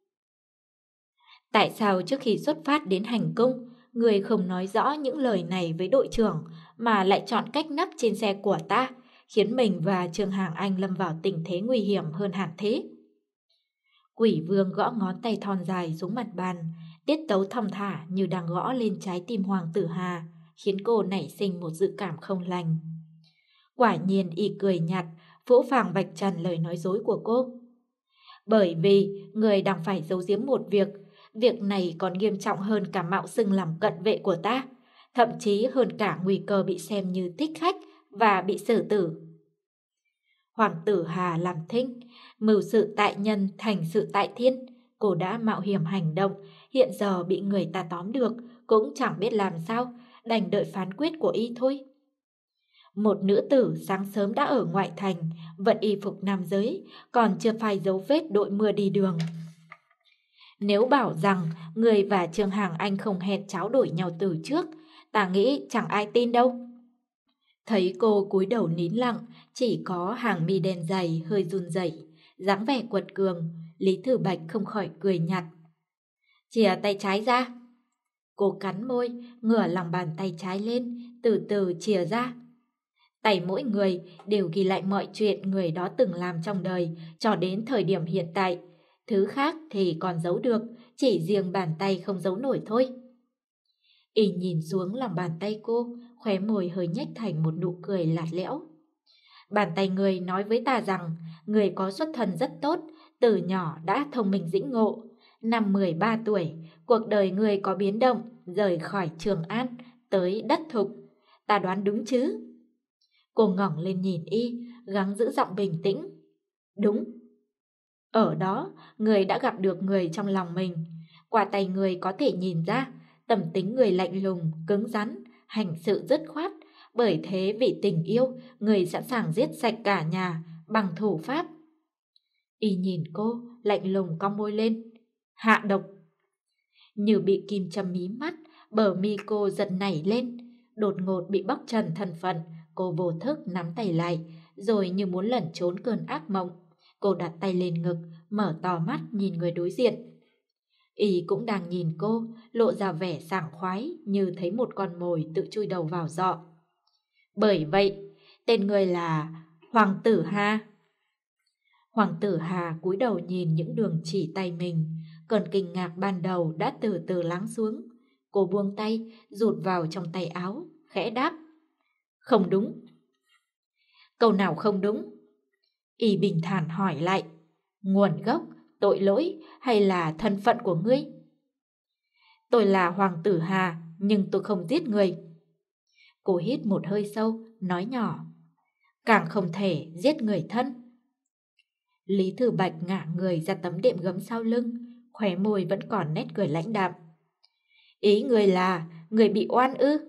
Tại sao trước khi xuất phát đến hành cung, người không nói rõ những lời này với đội trưởng mà lại chọn cách nấp trên xe của ta, khiến mình và Trương Hàng Anh lâm vào tình thế nguy hiểm hơn hẳn thế? Quỷ Vương gõ ngón tay thon dài xuống mặt bàn, tiết tấu thong thả như đang gõ lên trái tim Hoàng tử Hà, khiến cô nảy sinh một dự cảm không lành. Quả nhiên y cười nhạt, phũ phàng vạch trần lời nói dối của cô. Bởi vì người đang phải giấu giếm một việc, việc này còn nghiêm trọng hơn cả mạo xưng làm cận vệ của ta, thậm chí hơn cả nguy cơ bị xem như thích khách và bị xử tử. Hoàng tử Hà làm thinh, mưu sự tại nhân thành sự tại thiên, cô đã mạo hiểm hành động, hiện giờ bị người ta tóm được, cũng chẳng biết làm sao, đành đợi phán quyết của y thôi. Một nữ tử sáng sớm đã ở ngoại thành, vận y phục nam giới, còn chưa phai dấu vết đội mưa đi đường. Nếu bảo rằng người và Trương Hàng Anh không hẹn tráo đổi nhau từ trước, ta nghĩ chẳng ai tin đâu. Thấy cô cúi đầu nín lặng, chỉ có hàng mi đen dày hơi run rẩy, Dáng vẻ quật cường, Lý Thử Bạch không khỏi cười nhạt. Chìa tay trái ra. Cô cắn môi, ngửa lòng bàn tay trái lên, từ từ chìa ra. Tay mỗi người đều ghi lại mọi chuyện người đó từng làm trong đời cho đến thời điểm hiện tại. Thứ khác thì còn giấu được, chỉ riêng bàn tay không giấu nổi thôi. Y nhìn xuống lòng bàn tay cô, khóe môi hơi nhếch thành một nụ cười lạt lẽo. Bàn tay người nói với ta rằng người có xuất thân rất tốt, từ nhỏ đã thông minh dĩnh ngộ. Năm mười ba tuổi, cuộc đời người có biến động, rời khỏi Trường An, tới đất Thục. Ta đoán đúng chứ? Cô ngẩng lên nhìn Y, gắng giữ giọng bình tĩnh. Đúng. Ở đó, người đã gặp được người trong lòng mình. Qua tay người có thể nhìn ra, tâm tính người lạnh lùng, cứng rắn, hành sự dứt khoát. Bởi thế vì tình yêu, người sẵn sàng giết sạch cả nhà bằng thủ pháp. Y nhìn cô, lạnh lùng cong môi lên. Hạ độc. Như bị kim châm mí mắt, bờ mi cô giật nảy lên. Đột ngột bị bóc trần thân phận, cô vô thức nắm tay lại, rồi như muốn lẩn trốn cơn ác mộng. Cô đặt tay lên ngực, mở to mắt nhìn người đối diện. Y cũng đang nhìn cô, lộ ra vẻ sảng khoái như thấy một con mồi tự chui đầu vào giọ. Bởi vậy, tên người là Hoàng Tử Hà. Hoàng Tử Hà cúi đầu nhìn những đường chỉ tay mình, cơn kinh ngạc ban đầu đã từ từ lắng xuống. Cô buông tay, rụt vào trong tay áo, khẽ đáp. Không đúng. Câu nào không đúng? Y bình thản hỏi lại. Nguồn gốc, tội lỗi hay là thân phận của ngươi? Tôi là Hoàng Tử Hà, nhưng tôi không giết người. Cô hít một hơi sâu, nói nhỏ. Càng không thể giết người thân. Lý Thử Bạch ngả người ra tấm đệm gấm sau lưng, khóe môi vẫn còn nét cười lãnh đạm. Ý người là người bị oan ư?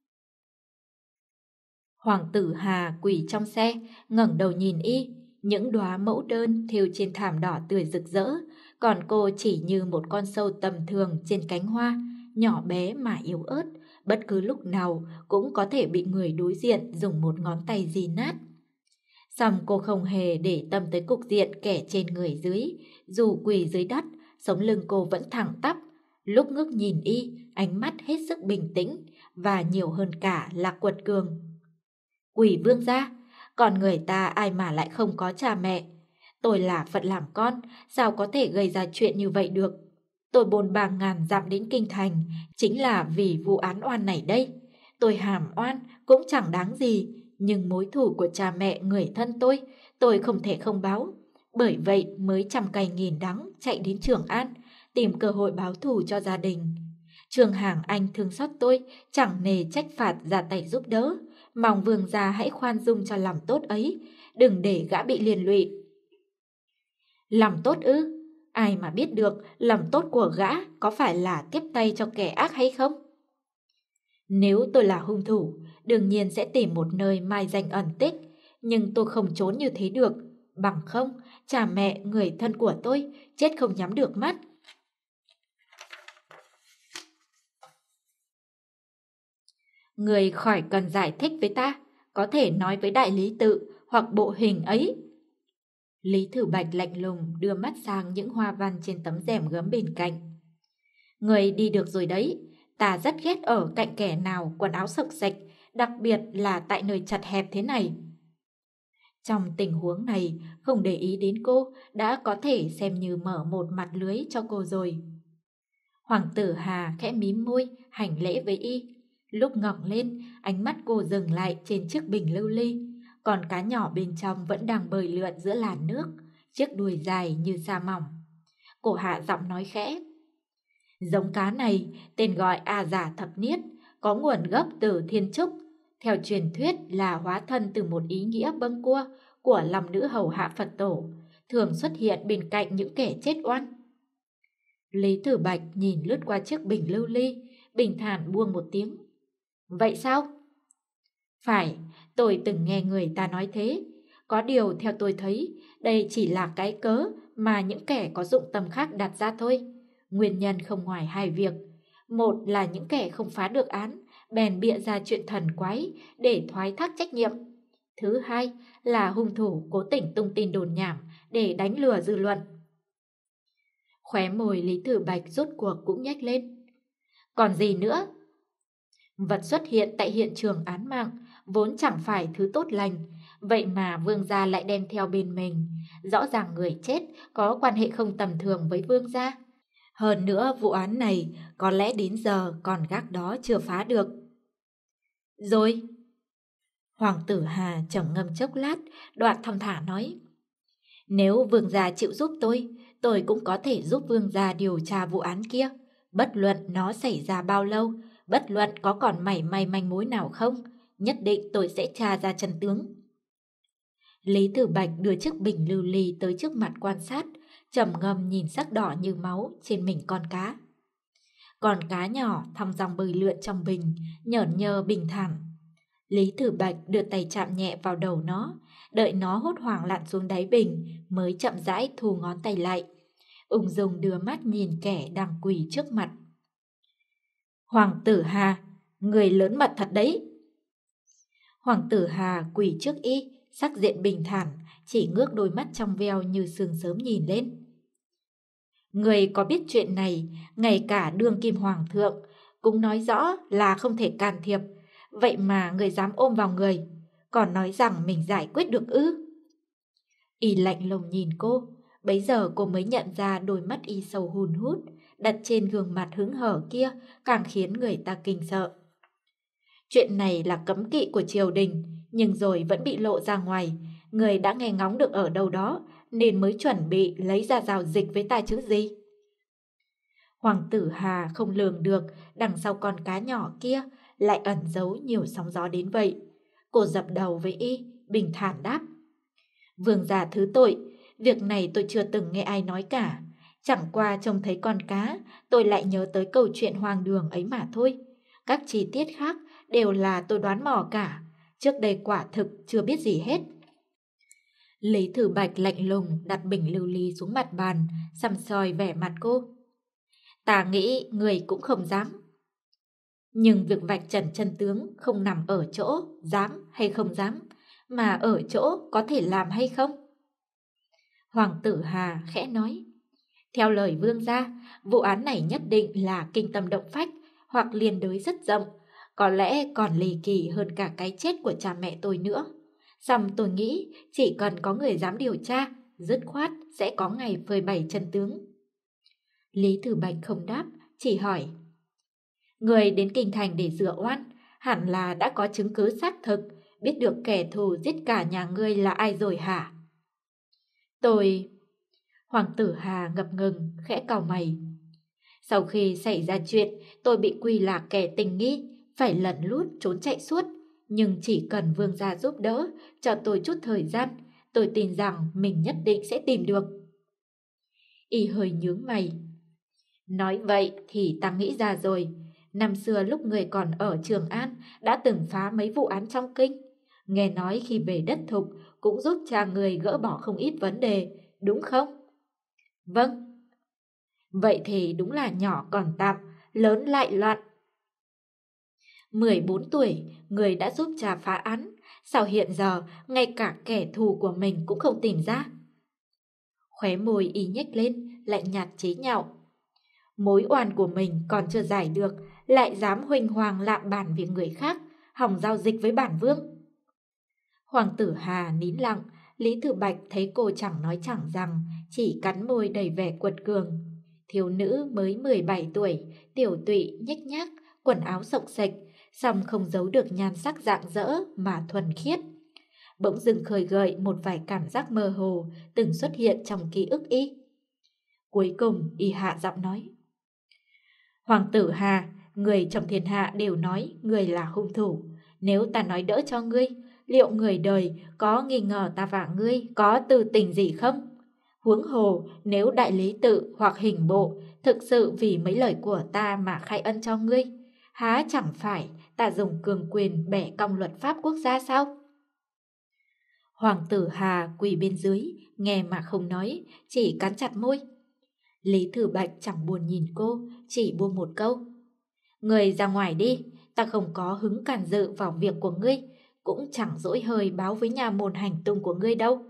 Hoàng Tử Hà quỳ trong xe, ngẩng đầu nhìn Y, những đóa mẫu đơn thêu trên thảm đỏ tươi rực rỡ, còn cô chỉ như một con sâu tầm thường trên cánh hoa, nhỏ bé mà yếu ớt, bất cứ lúc nào cũng có thể bị người đối diện dùng một ngón tay dì nát. Song cô không hề để tâm tới cục diện kẻ trên người dưới, dù quỳ dưới đất, sống lưng cô vẫn thẳng tắp. Lúc ngước nhìn Y, ánh mắt hết sức bình tĩnh và nhiều hơn cả là quật cường. Quỷ vương gia, còn người ta ai mà lại không có cha mẹ. Tôi là phận làm con, sao có thể gây ra chuyện như vậy được? Tôi bồn bà ngàn dặm đến kinh thành, chính là vì vụ án oan này đây. Tôi hàm oan cũng chẳng đáng gì, nhưng mối thù của cha mẹ người thân tôi, tôi không thể không báo. Bởi vậy mới trăm cay nghìn đắng chạy đến Trường An, tìm cơ hội báo thù cho gia đình. Trường Hàng Anh thương xót tôi, chẳng nề trách phạt ra tay giúp đỡ. Mong vương gia hãy khoan dung cho lòng tốt ấy, đừng để gã bị liên lụy. Lòng tốt ư? Ai mà biết được lòng tốt của gã có phải là tiếp tay cho kẻ ác hay không? Nếu tôi là hung thủ, đương nhiên sẽ tìm một nơi mai danh ẩn tích, nhưng tôi không trốn như thế được. Bằng không, cha mẹ người thân của tôi chết không nhắm được mắt. Người khỏi cần giải thích với ta, có thể nói với đại lý tự hoặc bộ hình ấy. Lý Thử Bạch lạnh lùng đưa mắt sang những hoa văn trên tấm rèm gấm bên cạnh. Người đi được rồi đấy, ta rất ghét ở cạnh kẻ nào quần áo xộc xệch, đặc biệt là tại nơi chật hẹp thế này. Trong tình huống này, không để ý đến cô đã có thể xem như mở một mặt lưới cho cô rồi. Hoàng Tử Hà khẽ mím môi, hành lễ với Y. Lúc ngẩng lên, ánh mắt cô dừng lại trên chiếc bình lưu ly, còn cá nhỏ bên trong vẫn đang bơi lượn giữa làn nước, chiếc đuôi dài như sa mỏng. Cô hạ giọng nói khẽ. Giống cá này tên gọi A Giả Thập Niết, có nguồn gốc từ Thiên Trúc, theo truyền thuyết là hóa thân từ một ý nghĩa bâng cua của lòng nữ hầu hạ Phật tổ, thường xuất hiện bên cạnh những kẻ chết oan. Lý Thử Bạch nhìn lướt qua chiếc bình lưu ly, bình thản buông một tiếng. Vậy sao? Phải, tôi từng nghe người ta nói thế. Có điều theo tôi thấy, đây chỉ là cái cớ mà những kẻ có dụng tâm khác đặt ra thôi. Nguyên nhân không ngoài hai việc. Một là những kẻ không phá được án, bèn bịa ra chuyện thần quái để thoái thác trách nhiệm. Thứ hai là hung thủ cố tình tung tin đồn nhảm để đánh lừa dư luận. Khóe môi Lý Tử Bạch rốt cuộc cũng nhếch lên. Còn gì nữa? Vật xuất hiện tại hiện trường án mạng vốn chẳng phải thứ tốt lành, vậy mà Vương gia lại đem theo bên mình. Rõ ràng người chết có quan hệ không tầm thường với Vương gia. Hơn nữa vụ án này có lẽ đến giờ còn gác đó chưa phá được. Rồi. Hoàng tử Hà trầm ngâm chốc lát, đoạn thong thả nói. Nếu Vương gia chịu giúp tôi, tôi cũng có thể giúp Vương gia điều tra vụ án kia. Bất luận nó xảy ra bao lâu, bất luận có còn mảy may manh mối nào không, nhất định tôi sẽ tra ra chân tướng. Lý Tử Bạch đưa chiếc bình lưu ly tới trước mặt quan sát, trầm ngâm nhìn sắc đỏ như máu trên mình con cá. Con cá nhỏ thong dong bơi lượn trong bình, nhởn nhơ bình thản. Lý Tử Bạch đưa tay chạm nhẹ vào đầu nó, đợi nó hốt hoảng lặn xuống đáy bình mới chậm rãi thu ngón tay lại, ung dung đưa mắt nhìn kẻ đang quỳ trước mặt. Hoàng tử Hà, người lớn mật thật đấy. Hoàng tử Hà quỳ trước y, sắc diện bình thản, chỉ ngước đôi mắt trong veo như sương sớm nhìn lên. Người có biết chuyện này, ngay cả đương kim hoàng thượng cũng nói rõ là không thể can thiệp, vậy mà người dám ôm vào người, còn nói rằng mình giải quyết được ư? Y lạnh lùng nhìn cô, bấy giờ cô mới nhận ra đôi mắt y sâu hun hút, đặt trên gương mặt hứng hở kia càng khiến người ta kinh sợ. Chuyện này là cấm kỵ của triều đình, nhưng rồi vẫn bị lộ ra ngoài, người đã nghe ngóng được ở đâu đó, nên mới chuẩn bị lấy ra giao dịch với ta chứ gì. Hoàng tử Hà không lường được đằng sau con cá nhỏ kia lại ẩn giấu nhiều sóng gió đến vậy. Cô dập đầu với y, bình thản đáp. Vương gia thứ tội, việc này tôi chưa từng nghe ai nói cả. Chẳng qua trông thấy con cá, tôi lại nhớ tới câu chuyện hoang đường ấy mà thôi. Các chi tiết khác đều là tôi đoán mò cả, trước đây quả thực chưa biết gì hết. Lý Tử Bạch lạnh lùng đặt bình lưu ly xuống mặt bàn, săm soi vẻ mặt cô. Ta nghĩ người cũng không dám. Nhưng việc vạch trần chân tướng không nằm ở chỗ dám hay không dám, mà ở chỗ có thể làm hay không. Hoàng tử Hà khẽ nói. Theo lời vương gia, vụ án này nhất định là kinh tâm động phách hoặc liên đới rất rộng, có lẽ còn ly kỳ hơn cả cái chết của cha mẹ tôi nữa. Song tôi nghĩ chỉ cần có người dám điều tra, dứt khoát sẽ có ngày phơi bày chân tướng. Lý Tử Bạch không đáp, chỉ hỏi. Người đến kinh thành để rửa oan, hẳn là đã có chứng cứ xác thực, biết được kẻ thù giết cả nhà ngươi là ai rồi hả? Tôi... Hoàng tử Hà ngập ngừng, khẽ cau mày. Sau khi xảy ra chuyện, tôi bị quy là kẻ tình nghi, phải lẩn lút trốn chạy suốt. Nhưng chỉ cần vương gia giúp đỡ, cho tôi chút thời gian, tôi tin rằng mình nhất định sẽ tìm được. Y hơi nhướng mày. Nói vậy thì ta nghĩ ra rồi. Năm xưa lúc người còn ở Trường An đã từng phá mấy vụ án trong kinh. Nghe nói khi về đất Thục cũng giúp cha người gỡ bỏ không ít vấn đề, đúng không? Vâng. Vậy thì đúng là nhỏ còn tạm, lớn lại loạn. mười bốn tuổi, người đã giúp cha phá án, sao hiện giờ ngay cả kẻ thù của mình cũng không tìm ra? Khóe môi y nhếch lên, lạnh nhạt chế nhạo. Mối oan của mình còn chưa giải được, lại dám huênh hoang lạm bản việc người khác, hòng giao dịch với bản vương. Hoàng tử Hà nín lặng, Lý Tử Bạch thấy cô chẳng nói chẳng rằng, chỉ cắn môi đầy vẻ quật cường. Thiếu nữ mới mười bảy tuổi, tiểu tụy, nhếch nhác, quần áo xộc xệch, song không giấu được nhan sắc rạng rỡ mà thuần khiết. Bỗng dưng khơi gợi một vài cảm giác mơ hồ từng xuất hiện trong ký ức y. Cuối cùng y hạ giọng nói. Hoàng tử Hà, người trong thiên hạ đều nói người là hung thủ. Nếu ta nói đỡ cho ngươi, liệu người đời có nghi ngờ ta và ngươi có tư tình gì không? Huống hồ nếu đại lý tự hoặc hình bộ thực sự vì mấy lời của ta mà khai ân cho ngươi, há chẳng phải ta dùng cường quyền bẻ cong luật pháp quốc gia sao? Hoàng tử Hà quỳ bên dưới, nghe mà không nói, chỉ cắn chặt môi. Lý Tử Bạch chẳng buồn nhìn cô, chỉ buông một câu. Người ra ngoài đi, ta không có hứng can dự vào việc của ngươi, cũng chẳng dỗi hơi báo với nhà môn hành tung của ngươi đâu.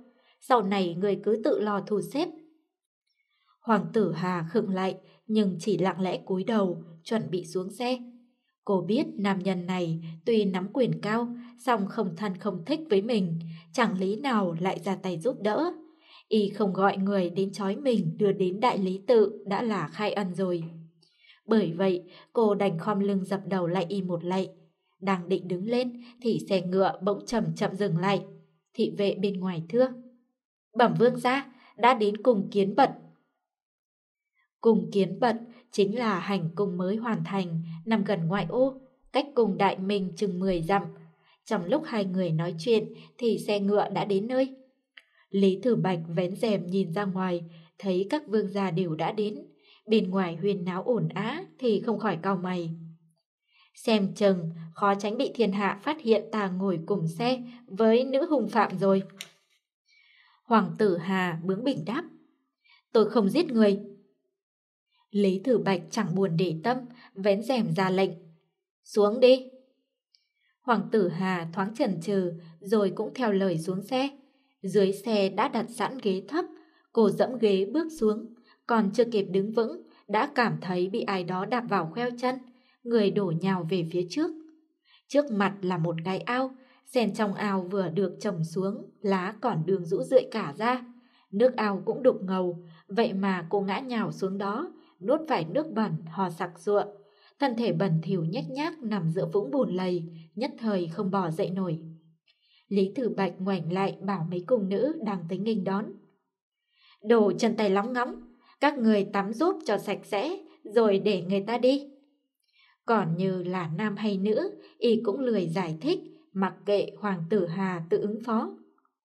Sau này người cứ tự lo thu xếp. Hoàng tử Hà khựng lại, nhưng chỉ lặng lẽ cúi đầu, chuẩn bị xuống xe. Cô biết nam nhân này tuy nắm quyền cao, song không thân không thích với mình, chẳng lý nào lại ra tay giúp đỡ. Y không gọi người đến trói mình đưa đến đại lý tự đã là khai ân rồi. Bởi vậy, cô đành khom lưng dập đầu lại Y một lạy. Đang định đứng lên thì xe ngựa bỗng chậm chậm dừng lại. Thị vệ bên ngoài thưa: Bẩm vương gia, đã đến cung Kiến Bật. Cung Kiến Bật chính là hành cung mới hoàn thành, nằm gần ngoại ô, cách cung Đại Minh chừng mười dặm. Trong lúc hai người nói chuyện thì xe ngựa đã đến nơi. Lý Thử Bạch vén rèm nhìn ra ngoài, thấy các vương gia đều đã đến. Bên ngoài huyên náo ồn ào thì không khỏi cau mày. Xem chừng khó tránh bị thiên hạ phát hiện ta ngồi cùng xe với nữ hùng phạm rồi. Hoàng tử Hà bướng bỉnh đáp: Tôi không giết người. Lý Thử Bạch chẳng buồn để tâm, vén rèm ra lệnh: Xuống đi. Hoàng tử Hà thoáng chần chừ rồi cũng theo lời xuống xe. Dưới xe đã đặt sẵn ghế thấp, cô dẫm ghế bước xuống, còn chưa kịp đứng vững đã cảm thấy bị ai đó đạp vào khoeo chân, người đổ nhào về phía trước. Trước mặt là một cái ao, sen trong ao vừa được trồng xuống, lá còn đường rũ rượi cả ra. Nước ao cũng đục ngầu, vậy mà cô ngã nhào xuống đó, nuốt phải nước bẩn hò sặc sụa. Thân thể bẩn thỉu nhếch nhác nằm giữa vũng bùn lầy, nhất thời không bò dậy nổi. Lý Thử Bạch ngoảnh lại bảo mấy cung nữ đang tính nghênh đón: Đồ chân tay lóng ngóng, các người tắm giúp cho sạch sẽ, rồi để người ta đi. Còn như là nam hay nữ, y cũng lười giải thích, mặc kệ Hoàng tử Hà tự ứng phó.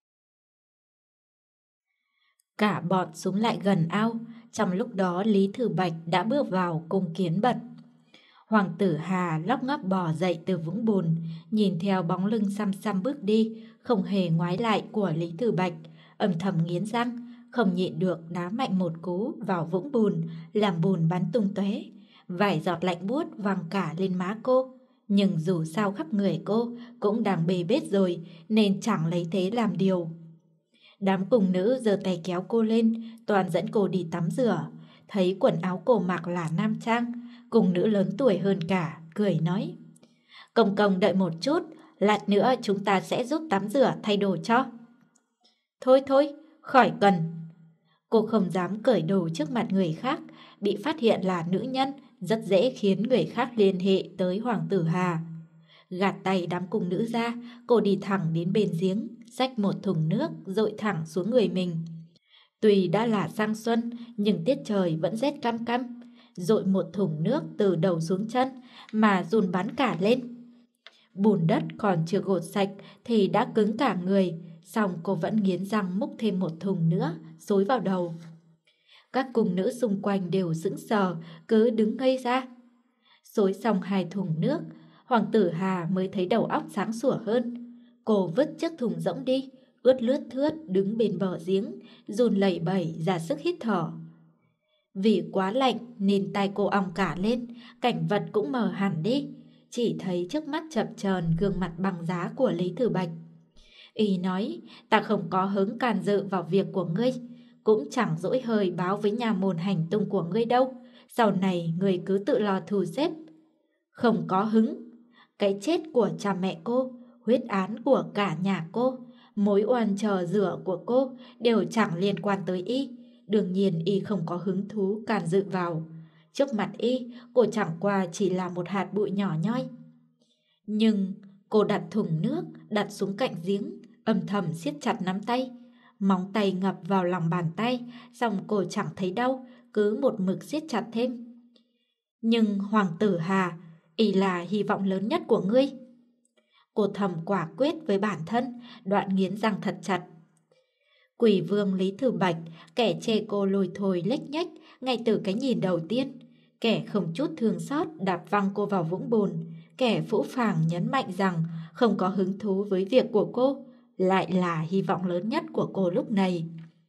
Cả bọn xuống lại gần ao, trong lúc đó Lý Thử Bạch đã bước vào cung Kiến Bật. Hoàng tử Hà lóc ngóc bò dậy từ vũng bùn, nhìn theo bóng lưng xăm xăm bước đi, không hề ngoái lại của Lý Thử Bạch, âm thầm nghiến răng, không nhịn được đá mạnh một cú vào vũng bùn, làm bùn bắn tung tóe. Vài giọt lạnh buốt văng cả lên má cô, nhưng dù sao khắp người cô cũng đang bê bết rồi nên chẳng lấy thế làm điều. Đám cung nữ giơ tay kéo cô lên, toàn dẫn cô đi tắm rửa. Thấy quần áo cô mặc là nam trang, cung nữ lớn tuổi hơn cả, cười nói: Công công đợi một chút, lát nữa chúng ta sẽ giúp tắm rửa thay đồ cho. Thôi thôi, khỏi cần. Cô không dám cởi đồ trước mặt người khác, bị phát hiện là nữ nhân, rất dễ khiến người khác liên hệ tới Hoàng tử Hà. Gạt tay đám cung nữ ra, cô đi thẳng đến bên giếng, xách một thùng nước dội thẳng xuống người mình. Tuy đã là sang xuân, nhưng tiết trời vẫn rét căm căm. Dội một thùng nước từ đầu xuống chân mà run bắn cả lên. Bùn đất còn chưa gột sạch thì đã cứng cả người, xong cô vẫn nghiến răng múc thêm một thùng nữa xối vào đầu. Các cung nữ xung quanh đều sững sờ, cứ đứng ngây ra. Xối xong hai thùng nước, Hoàng tử Hà mới thấy đầu óc sáng sủa hơn. Cô vứt chiếc thùng rỗng đi, ướt lướt thướt đứng bên bờ giếng, run lẩy bẩy ra sức hít thở. Vì quá lạnh nên tai cô ong cả lên, cảnh vật cũng mờ hẳn đi, chỉ thấy trước mắt chập chờn gương mặt bằng giá của Lý Thử Bạch. Y nói: Ta không có hứng can dự vào việc của ngươi, cũng chẳng dỗi hơi báo với nhà môn hành tung của ngươi đâu, sau này ngươi cứ tự lo thu xếp. Không có hứng. Cái chết của cha mẹ cô, huyết án của cả nhà cô, mối oan chờ rửa của cô đều chẳng liên quan tới y. Đương nhiên y không có hứng thú can dự vào. Trước mặt y, cô chẳng qua chỉ là một hạt bụi nhỏ nhoi. Nhưng cô đặt thùng nước, đặt xuống cạnh giếng, âm thầm siết chặt nắm tay. Móng tay ngập vào lòng bàn tay, xong cô chẳng thấy đau, cứ một mực siết chặt thêm. Nhưng Hoàng tử Hà, y là hy vọng lớn nhất của ngươi. Cô thầm quả quyết với bản thân, đoạn nghiến răng thật chặt. Quỷ vương Lý Thử Bạch, kẻ chê cô lùi thồi lếch nhếch ngay từ cái nhìn đầu tiên, kẻ không chút thương xót đạp văng cô vào vũng bùn, kẻ phũ phàng nhấn mạnh rằng không có hứng thú với việc của cô, lại là hy vọng lớn nhất của cô lúc này.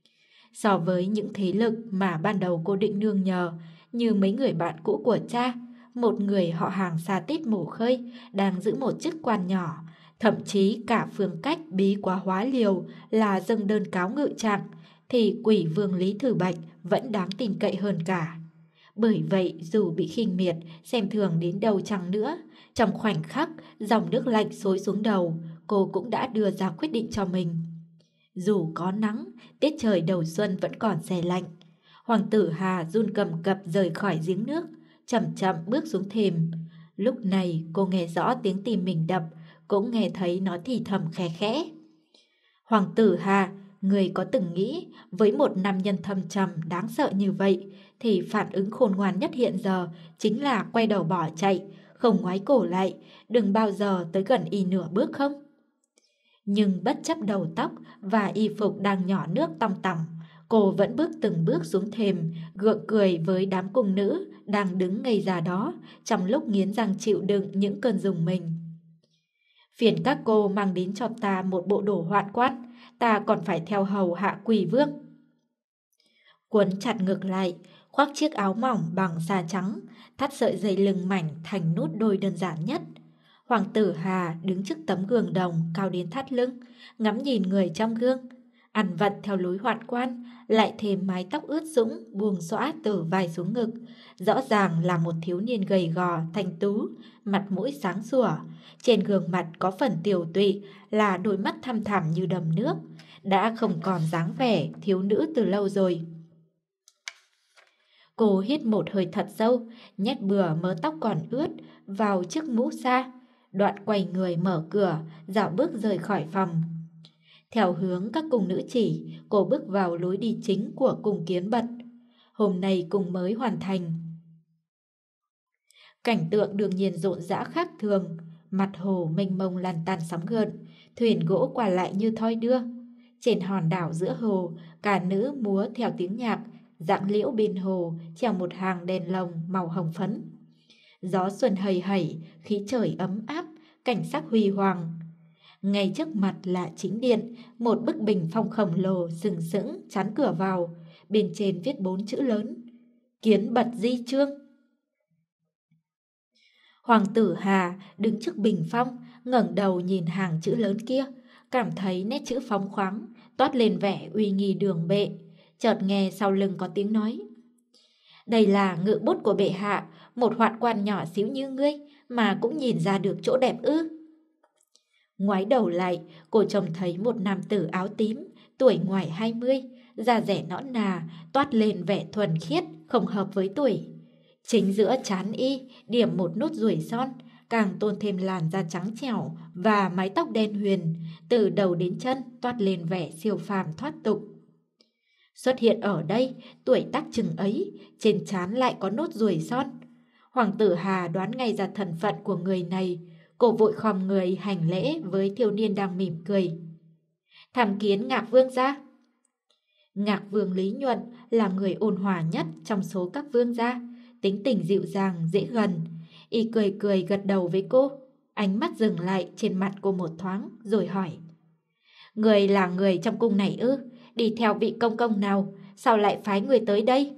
So với những thế lực mà ban đầu cô định nương nhờ, như mấy người bạn cũ của cha, một người họ hàng xa tít mổ khơi đang giữ một chức quan nhỏ, Thậm chí cả phương cách bí quá hóa liều là dâng đơn cáo ngự trạng, thì quỷ vương Lý Thử Bạch vẫn đáng tin cậy hơn cả. Bởi vậy dù bị khinh miệt, xem thường đến đâu chăng nữa, trong khoảnh khắc dòng nước lạnh xối xuống đầu, cô cũng đã đưa ra quyết định cho mình. Dù có nắng, tiết trời đầu xuân vẫn còn se lạnh. Hoàng tử Hà run cầm cập rời khỏi giếng nước, chậm chậm bước xuống thềm. Lúc này cô nghe rõ tiếng tim mình đập, cũng nghe thấy nó thì thầm khẽ khẽ. Hoàng tử Hà, người có từng nghĩ với một nam nhân thâm trầm đáng sợ như vậy thì phản ứng khôn ngoan nhất hiện giờ chính là quay đầu bỏ chạy, không ngoái cổ lại, đừng bao giờ tới gần y nửa bước không? Nhưng bất chấp đầu tóc và y phục đang nhỏ nước tong tỏng, cô vẫn bước từng bước xuống thềm, gượng cười với đám cung nữ đang đứng ngây ra đó trong lúc nghiến răng chịu đựng những cơn rùng mình. Phiền các cô mang đến cho ta một bộ đồ hoạn quan, ta còn phải theo hầu hạ quỷ vương. Quấn chặt ngực lại, khoác chiếc áo mỏng bằng da trắng, thắt sợi dây lưng mảnh thành nút đôi đơn giản nhất. Hoàng tử Hà đứng trước tấm gương đồng cao đến thắt lưng, ngắm nhìn người trong gương, ăn vận theo lối hoạn quan, lại thêm mái tóc ướt sũng buông xõa từ vai xuống ngực, rõ ràng là một thiếu niên gầy gò, thanh tú, mặt mũi sáng sủa, trên gương mặt có phần tiều tụy là đôi mắt thăm thẳm như đầm nước, đã không còn dáng vẻ thiếu nữ từ lâu rồi. Cô hít một hơi thật sâu, nhét bừa mớ tóc còn ướt vào chiếc mũ sa, đoạn quay người mở cửa, dạo bước rời khỏi phòng. Theo hướng các cung nữ chỉ, cô bước vào lối đi chính của cung Kiến Bật. Hôm nay cung mới hoàn thành. Cảnh tượng đương nhiên rộn rã khác thường, mặt hồ mênh mông lăn tăn sóng gợn, thuyền gỗ qua lại như thoi đưa. Trên hòn đảo giữa hồ, cả nữ múa theo tiếng nhạc, dạng liễu bên hồ treo một hàng đèn lồng màu hồng phấn. Gió xuân hầy hẩy, khí trời ấm áp, cảnh sắc huy hoàng. Ngay trước mặt là chính điện, một bức bình phong khổng lồ sừng sững chắn cửa vào, bên trên viết bốn chữ lớn: Kiến Bật di chương. Hoàng tử Hà đứng trước bình phong, ngẩng đầu nhìn hàng chữ lớn kia, cảm thấy nét chữ phóng khoáng, toát lên vẻ uy nghi đường bệ. Chợt nghe sau lưng có tiếng nói: Đây là ngự bút của bệ hạ, một hoạn quan nhỏ xíu như ngươi mà cũng nhìn ra được chỗ đẹp ư? Ngoái đầu lại, cô trông thấy một nam tử áo tím, tuổi ngoài hai mươi, da dẻ nõn nà, toát lên vẻ thuần khiết, không hợp với tuổi. Chính giữa trán y, điểm một nốt ruồi son, càng tôn thêm làn da trắng trẻo và mái tóc đen huyền, từ đầu đến chân toát lên vẻ siêu phàm thoát tục. Xuất hiện ở đây, tuổi tác chừng ấy, trên trán lại có nốt ruồi son. Hoàng tử Hà đoán ngay ra thân phận của người này, cô vội khom người hành lễ với thiếu niên đang mỉm cười. Tham kiến Ngạc Vương gia. Ngạc Vương Lý Nhuận là người ôn hòa nhất trong số các vương gia, tính tình dịu dàng, dễ gần. Y cười cười gật đầu với cô, ánh mắt dừng lại trên mặt cô một thoáng rồi hỏi: Người là người trong cung này ư? Đi theo vị công công nào? Sao lại phái người tới đây?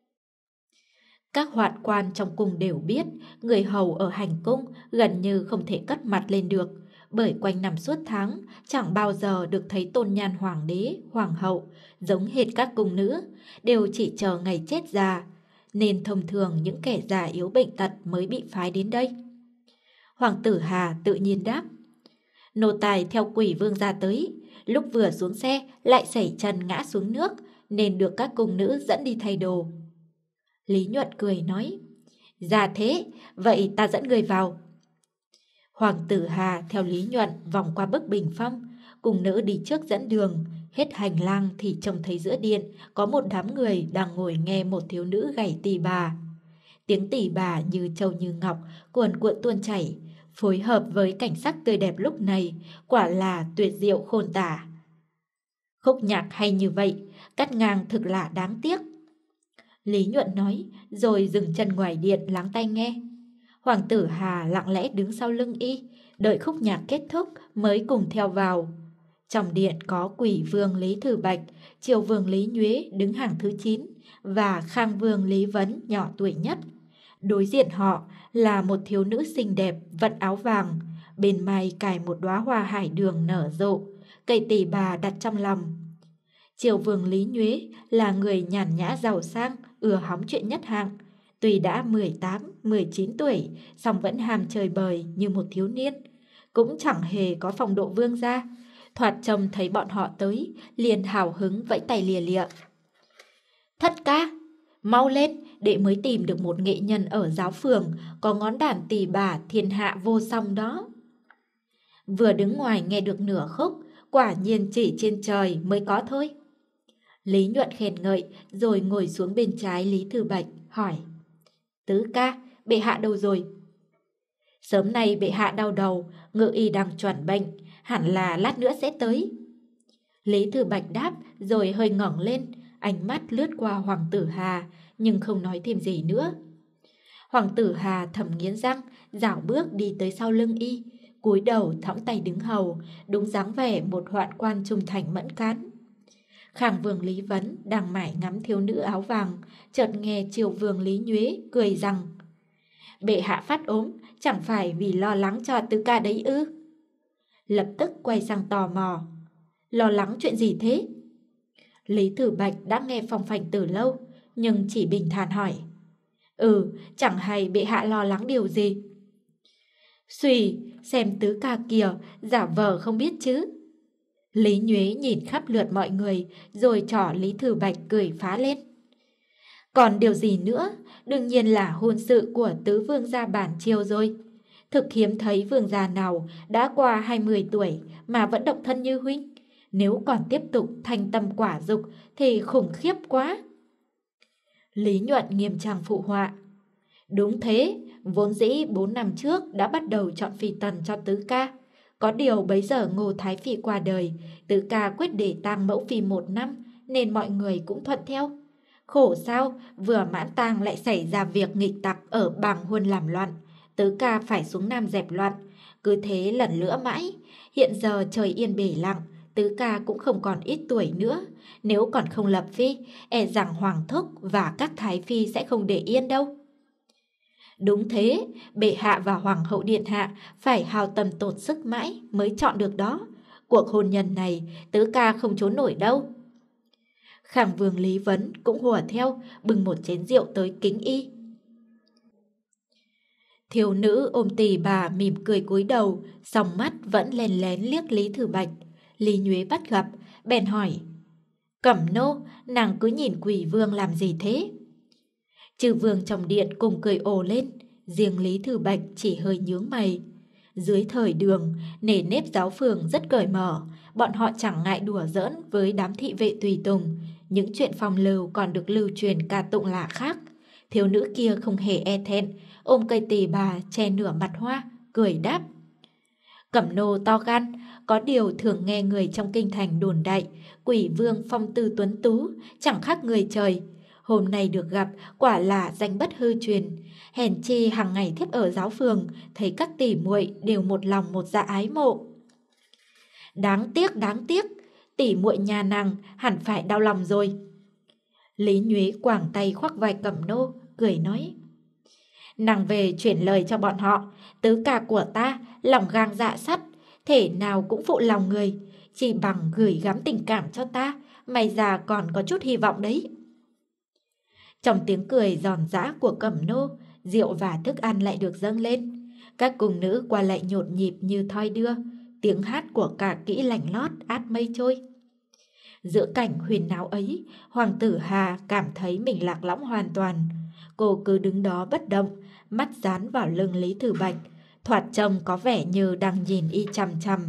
Các hoạn quan trong cung đều biết người hầu ở hành cung gần như không thể cất mặt lên được, bởi quanh năm suốt tháng chẳng bao giờ được thấy tôn nhan hoàng đế, hoàng hậu, giống hệt các cung nữ, đều chỉ chờ ngày chết già, nên thông thường những kẻ già yếu bệnh tật mới bị phái đến đây. Hoàng tử Hà tự nhiên đáp: Nô tài theo quỷ vương gia tới, lúc vừa xuống xe lại sẩy chân ngã xuống nước, nên được các cung nữ dẫn đi thay đồ. Lý Nhuận cười nói: Ra thế, vậy ta dẫn người vào. Hoàng tử Hà theo Lý Nhuận vòng qua bức bình phong, cung nữ đi trước dẫn đường. Hết hành lang thì trông thấy giữa điện có một đám người đang ngồi nghe một thiếu nữ gảy tỳ bà. Tiếng tỳ bà như trâu như ngọc, cuồn cuộn tuôn chảy, phối hợp với cảnh sắc tươi đẹp lúc này, quả là tuyệt diệu khôn tả. Khúc nhạc hay như vậy, cắt ngang thực là đáng tiếc. Lý Nhuận nói, rồi dừng chân ngoài điện lắng tai nghe. Hoàng tử Hà lặng lẽ đứng sau lưng y, đợi khúc nhạc kết thúc mới cùng theo vào. Trong điện có Quỷ Vương Lý Thử Bạch, Triều Vương Lý Nhuế đứng hàng thứ chín và Khang Vương Lý Vấn nhỏ tuổi nhất. Đối diện họ là một thiếu nữ xinh đẹp vận áo vàng, bên mai cài một đóa hoa hải đường nở rộ, cây tỳ bà đặt trong lòng. Triều vương Lý Nhuế là người nhàn nhã giàu sang, ưa hóng chuyện nhất hạng. Tuy đã mười tám, mười chín tuổi, song vẫn ham chơi bời như một thiếu niên. Cũng chẳng hề có phong độ vương gia. Thoạt trông thấy bọn họ tới, liền hào hứng vẫy tay lìa lịa. Thất ca, mau lên, đệ mới tìm được một nghệ nhân ở giáo phường, có ngón đàn tỳ bà thiên hạ vô song đó. Vừa đứng ngoài nghe được nửa khúc, quả nhiên chỉ trên trời mới có thôi. Lý Nhuận khen ngợi, rồi ngồi xuống bên trái Lý Thư Bạch, hỏi. Tứ ca, bệ hạ đâu rồi? Sớm nay bệ hạ đau đầu, ngự y đang chuẩn bệnh, hẳn là lát nữa sẽ tới. Lý Thư Bạch đáp, rồi hơi ngẩng lên, ánh mắt lướt qua Hoàng tử Hà, nhưng không nói thêm gì nữa. Hoàng tử Hà thầm nghiến răng, dạo bước đi tới sau lưng y, cúi đầu thõng tay đứng hầu, đúng dáng vẻ một hoạn quan trung thành mẫn cán. Khang vương Lý Vấn đang mải ngắm thiếu nữ áo vàng, chợt nghe Triều vương Lý Nhuế cười rằng: bệ hạ phát ốm, chẳng phải vì lo lắng cho tứ ca đấy ư? Lập tức quay sang tò mò: lo lắng chuyện gì thế? Lý Thư Bạch đã nghe phong phanh từ lâu, nhưng chỉ bình thản hỏi: Ừ, chẳng hay bệ hạ lo lắng điều gì? Xùy, xem tứ ca kìa, giả vờ không biết chứ. Lý Nhuế nhìn khắp lượt mọi người, rồi trỏ Lý Thư Bạch cười phá lên. Còn điều gì nữa? Đương nhiên là hôn sự của tứ vương gia bản Triều rồi. Thực hiếm thấy vương gia nào đã qua hai mươi tuổi mà vẫn độc thân như huynh. Nếu còn tiếp tục thành tâm quả dục thì khủng khiếp quá. Lý Nhuận nghiêm trang phụ họa. Đúng thế, vốn dĩ bốn năm trước đã bắt đầu chọn phi tần cho tứ ca. Có điều bấy giờ Ngô Thái Phi qua đời, tứ ca quyết để tang mẫu phi một năm, nên mọi người cũng thuận theo. Khổ sao, vừa mãn tang lại xảy ra việc nghịch tặc ở Bàng Huân làm loạn, tứ ca phải xuống Nam dẹp loạn, cứ thế lần nữa mãi. Hiện giờ trời yên bể lặng, tứ ca cũng không còn ít tuổi nữa, nếu còn không lập phi, e rằng hoàng thúc và các thái phi sẽ không để yên đâu. Đúng thế, bệ hạ và hoàng hậu điện hạ phải hao tâm tổn sức mãi mới chọn được đó. Cuộc hôn nhân này tứ ca không trốn nổi đâu. Khang vương Lý Vấn cũng hùa theo, bưng một chén rượu tới kính y. Thiếu nữ ôm tỳ bà mỉm cười cúi đầu, song mắt vẫn lén lén liếc Lý Thư Bạch. Lý Nhuế bắt gặp, bèn hỏi: Cẩm nô, nàng cứ nhìn quỷ vương làm gì thế? Chư vương trong điện cùng cười ồ lên, riêng Lý Thư Bạch chỉ hơi nhướng mày. Dưới thời Đường, nề nếp giáo phường rất cởi mở, bọn họ chẳng ngại đùa giỡn với đám thị vệ tùy tùng. Những chuyện phong lưu còn được lưu truyền ca tụng là khác. Thiếu nữ kia không hề e thẹn, ôm cây tỳ bà che nửa mặt hoa, cười đáp: Cẩm nô to gan, có điều thường nghe người trong kinh thành đồn đại, quỷ vương phong tư tuấn tú, chẳng khác người trời. Hôm nay được gặp, quả là danh bất hư truyền. Hèn chi hàng ngày thiếp ở giáo phường, thấy các tỷ muội đều một lòng một dạ ái mộ. Đáng tiếc, đáng tiếc, tỷ muội nhà nàng hẳn phải đau lòng rồi. Lý Nhuế quàng tay khoác vai Cẩm nô, cười nói: Nàng về chuyển lời cho bọn họ, tứ ca của ta lòng gang dạ sắt, thể nào cũng phụ lòng người, chỉ bằng gửi gắm tình cảm cho ta, may ra còn có chút hy vọng đấy. Trong tiếng cười giòn giã của Cẩm nô, rượu và thức ăn lại được dâng lên. Các cung nữ qua lại nhộn nhịp như thoi đưa, tiếng hát của cả kỹ lành lót át mây trôi. Giữa cảnh huyền náo ấy, Hoàng tử Hà cảm thấy mình lạc lõng hoàn toàn. Cô cứ đứng đó bất động, mắt dán vào lưng Lý Thư Bạch, thoạt trông có vẻ như đang nhìn y chằm chằm.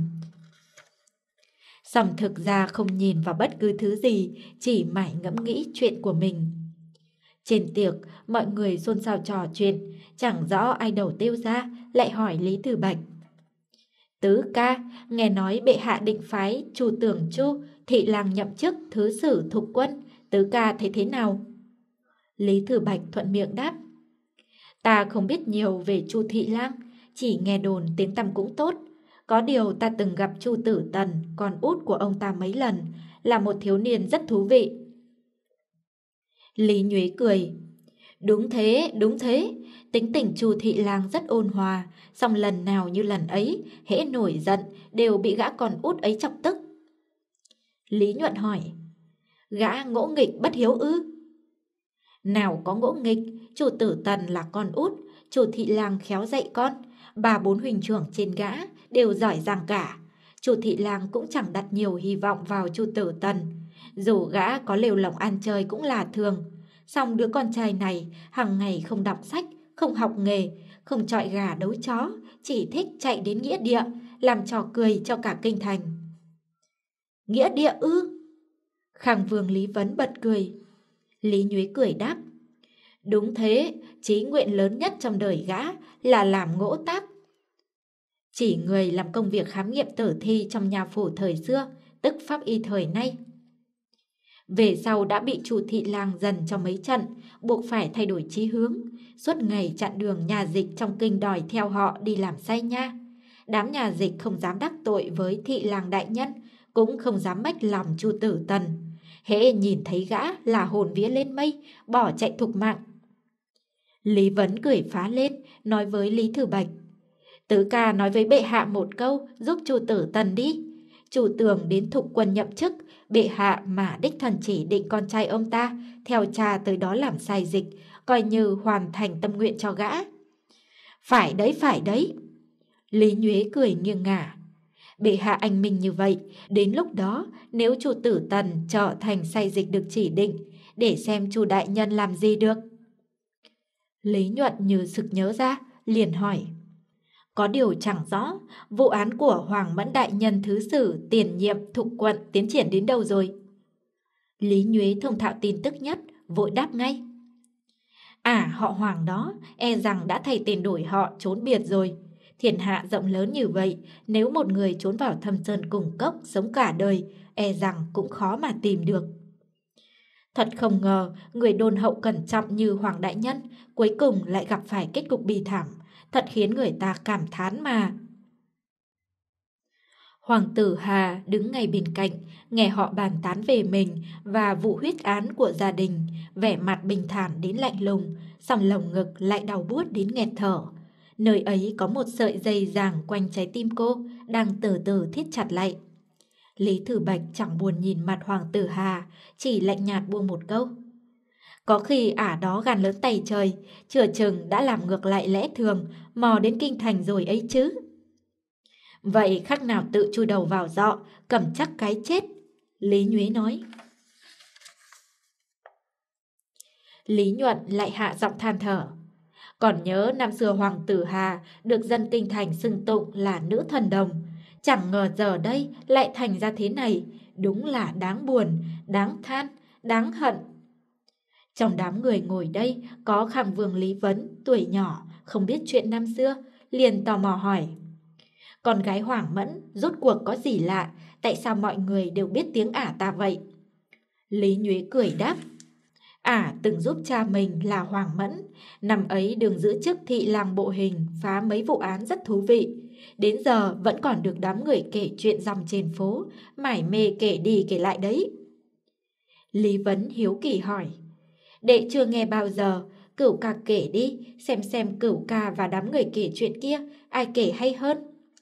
Song thực ra không nhìn vào bất cứ thứ gì, chỉ mải ngẫm nghĩ chuyện của mình. Trên tiệc, mọi người xôn xao trò chuyện, chẳng rõ ai đầu tiêu ra, lại hỏi Lý Thư Bạch: Tứ ca, nghe nói bệ hạ định phái Chu Tưởng Chu thị lang nhậm chức thứ sử thục quân, tứ ca thấy thế nào? Lý Thư Bạch thuận miệng đáp: Ta không biết nhiều về Chu thị lang, chỉ nghe đồn tiếng tăm cũng tốt. Có điều ta từng gặp Chu Tử Tần, con út của ông ta mấy lần, là một thiếu niên rất thú vị. Lý Nhuế cười: Đúng thế, đúng thế. Tính tình Chu thị lang rất ôn hòa, song lần nào như lần ấy, hễ nổi giận đều bị gã con út ấy chọc tức. Lý Nhuận hỏi, gã ngỗ nghịch bất hiếu ư? Nào có ngỗ nghịch, chủ tử Tần là con út, chủ thị lang khéo dạy con, bà bốn huynh trưởng trên gã đều giỏi giang cả. Chủ thị lang cũng chẳng đặt nhiều hy vọng vào chủ tử Tần, dù gã có lều lỏng ăn chơi cũng là thường. Song đứa con trai này hàng ngày không đọc sách, không học nghề, không chọi gà đấu chó, chỉ thích chạy đến nghĩa địa, làm trò cười cho cả kinh thành. Nghĩa địa ư? Khang Vương Lý Vấn bật cười. Lý Nhuế cười đáp, đúng thế, chí nguyện lớn nhất trong đời gã là làm ngỗ tác. Chỉ người làm công việc khám nghiệm tử thi trong nhà phủ thời xưa, tức pháp y thời nay. Về sau đã bị Chu thị lang dần trong mấy trận, buộc phải thay đổi chí hướng, suốt ngày chặn đường nhà dịch trong kinh đòi theo họ đi làm say nha. Đám nhà dịch không dám đắc tội với thị lang đại nhân, cũng không dám mách lòng Chu tử Tần. Hễ nhìn thấy gã là hồn vía lên mây, bỏ chạy thục mạng. Lý Vấn cười phá lên, nói với Lý Thừa Bạch, tứ ca nói với bệ hạ một câu, giúp Chu tử Tần đi. Chủ tưởng đến thục quân nhậm chức, bệ hạ mà đích thần chỉ định con trai ông ta theo cha tới đó làm sai dịch, coi như hoàn thành tâm nguyện cho gã. Phải đấy, phải đấy. Lý Nhuế cười nghiêng ngả. Bệ hạ anh minh như vậy, đến lúc đó nếu Chu tử Tần trở thành sai dịch được chỉ định, để xem Chu đại nhân làm gì được. Lý Nhuận như sực nhớ ra, liền hỏi, có điều chẳng rõ, vụ án của Hoàng Mẫn đại nhân thứ sử tiền nhiệm thục quận tiến triển đến đâu rồi? Lý Nhuế thông thạo tin tức nhất, vội đáp ngay. À, họ Hoàng đó, e rằng đã thay tên đổi họ trốn biệt rồi. Thiên hạ rộng lớn như vậy, nếu một người trốn vào thâm sơn cùng cốc sống cả đời, e rằng cũng khó mà tìm được. Thật không ngờ, người đôn hậu cẩn trọng như Hoàng đại nhân, cuối cùng lại gặp phải kết cục bi thảm, thật khiến người ta cảm thán mà. Hoàng tử Hà đứng ngay bên cạnh, nghe họ bàn tán về mình và vụ huyết án của gia đình, vẻ mặt bình thản đến lạnh lùng, song lồng ngực lại đau buốt đến nghẹt thở. Nơi ấy có một sợi dây giằng quanh trái tim cô, đang từ từ thít chặt lại. Lý Thừa Bạch chẳng buồn nhìn mặt Hoàng tử Hà, chỉ lạnh nhạt buông một câu. Có khi ả đó gan lớn tay trời, chừa chừng đã làm ngược lại lẽ thường, mò đến kinh thành rồi ấy chứ. Vậy khác nào tự chui đầu vào dọ, cầm chắc cái chết, Lý Nhuế nói. Lý Nhuận lại hạ giọng than thở. Còn nhớ năm xưa Hoàng tử Hà được dân kinh thành xưng tụng là nữ thần đồng, chẳng ngờ giờ đây lại thành ra thế này, đúng là đáng buồn, đáng than, đáng hận. Trong đám người ngồi đây có Khang Vương Lý Vấn, tuổi nhỏ, không biết chuyện năm xưa, liền tò mò hỏi. Con gái Hoàng Mẫn rốt cuộc có gì lạ, tại sao mọi người đều biết tiếng ả ta vậy? Lý Nhuế cười đáp. Ả từng giúp cha mình là Hoàng Mẫn, năm ấy đường giữ chức thị lang bộ hình, phá mấy vụ án rất thú vị. Đến giờ vẫn còn được đám người kể chuyện dòng trên phố, mải mê kể đi kể lại đấy. Lý Vấn hiếu kỳ hỏi. Đệ chưa nghe bao giờ, Cửu ca kể đi, xem xem Cửu ca và đám người kể chuyện kia, ai kể hay hơn.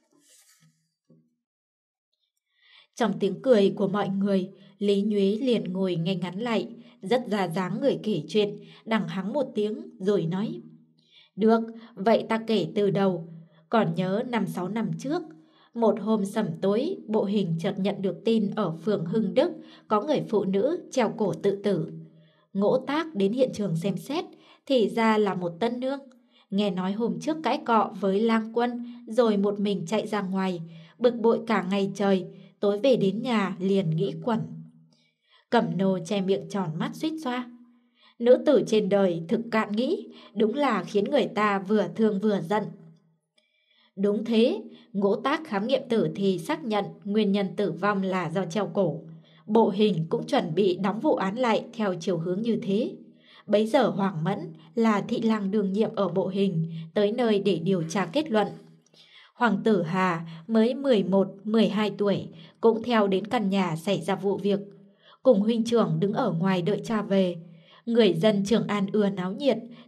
Trong tiếng cười của mọi người, Lý Nhuế liền ngồi ngay ngắn lại, rất ra dáng người kể chuyện, đằng hắng một tiếng rồi nói. Được, vậy ta kể từ đầu. Còn nhớ năm sáu năm trước, một hôm sẩm tối, bộ hình chợt nhận được tin ở phường Hưng Đức có người phụ nữ treo cổ tự tử. Ngỗ Tác đến hiện trường xem xét, thì ra là một tân nương. Nghe nói hôm trước cãi cọ với lang quân, rồi một mình chạy ra ngoài, bực bội cả ngày trời, tối về đến nhà liền nghĩ quẩn. Cẩm nô che miệng tròn mắt suýt xoa. Nữ tử trên đời thực cạn nghĩ, đúng là khiến người ta vừa thương vừa giận. Đúng thế, Ngỗ Tác khám nghiệm tử thì xác nhận nguyên nhân tử vong là do treo cổ. Bộ hình cũng chuẩn bị đóng vụ án lại theo chiều hướng như thế. Bấy giờ Hoàng Mẫn là thị lang đương nhiệm ở bộ hình, tới nơi để điều tra kết luận. Hoàng tử Hà mới mười một mười hai tuổi, cũng theo đến căn nhà xảy ra vụ việc. Cùng huynh trưởng đứng ở ngoài đợi cha về. Người dân Trường An ưa náo nhiệt,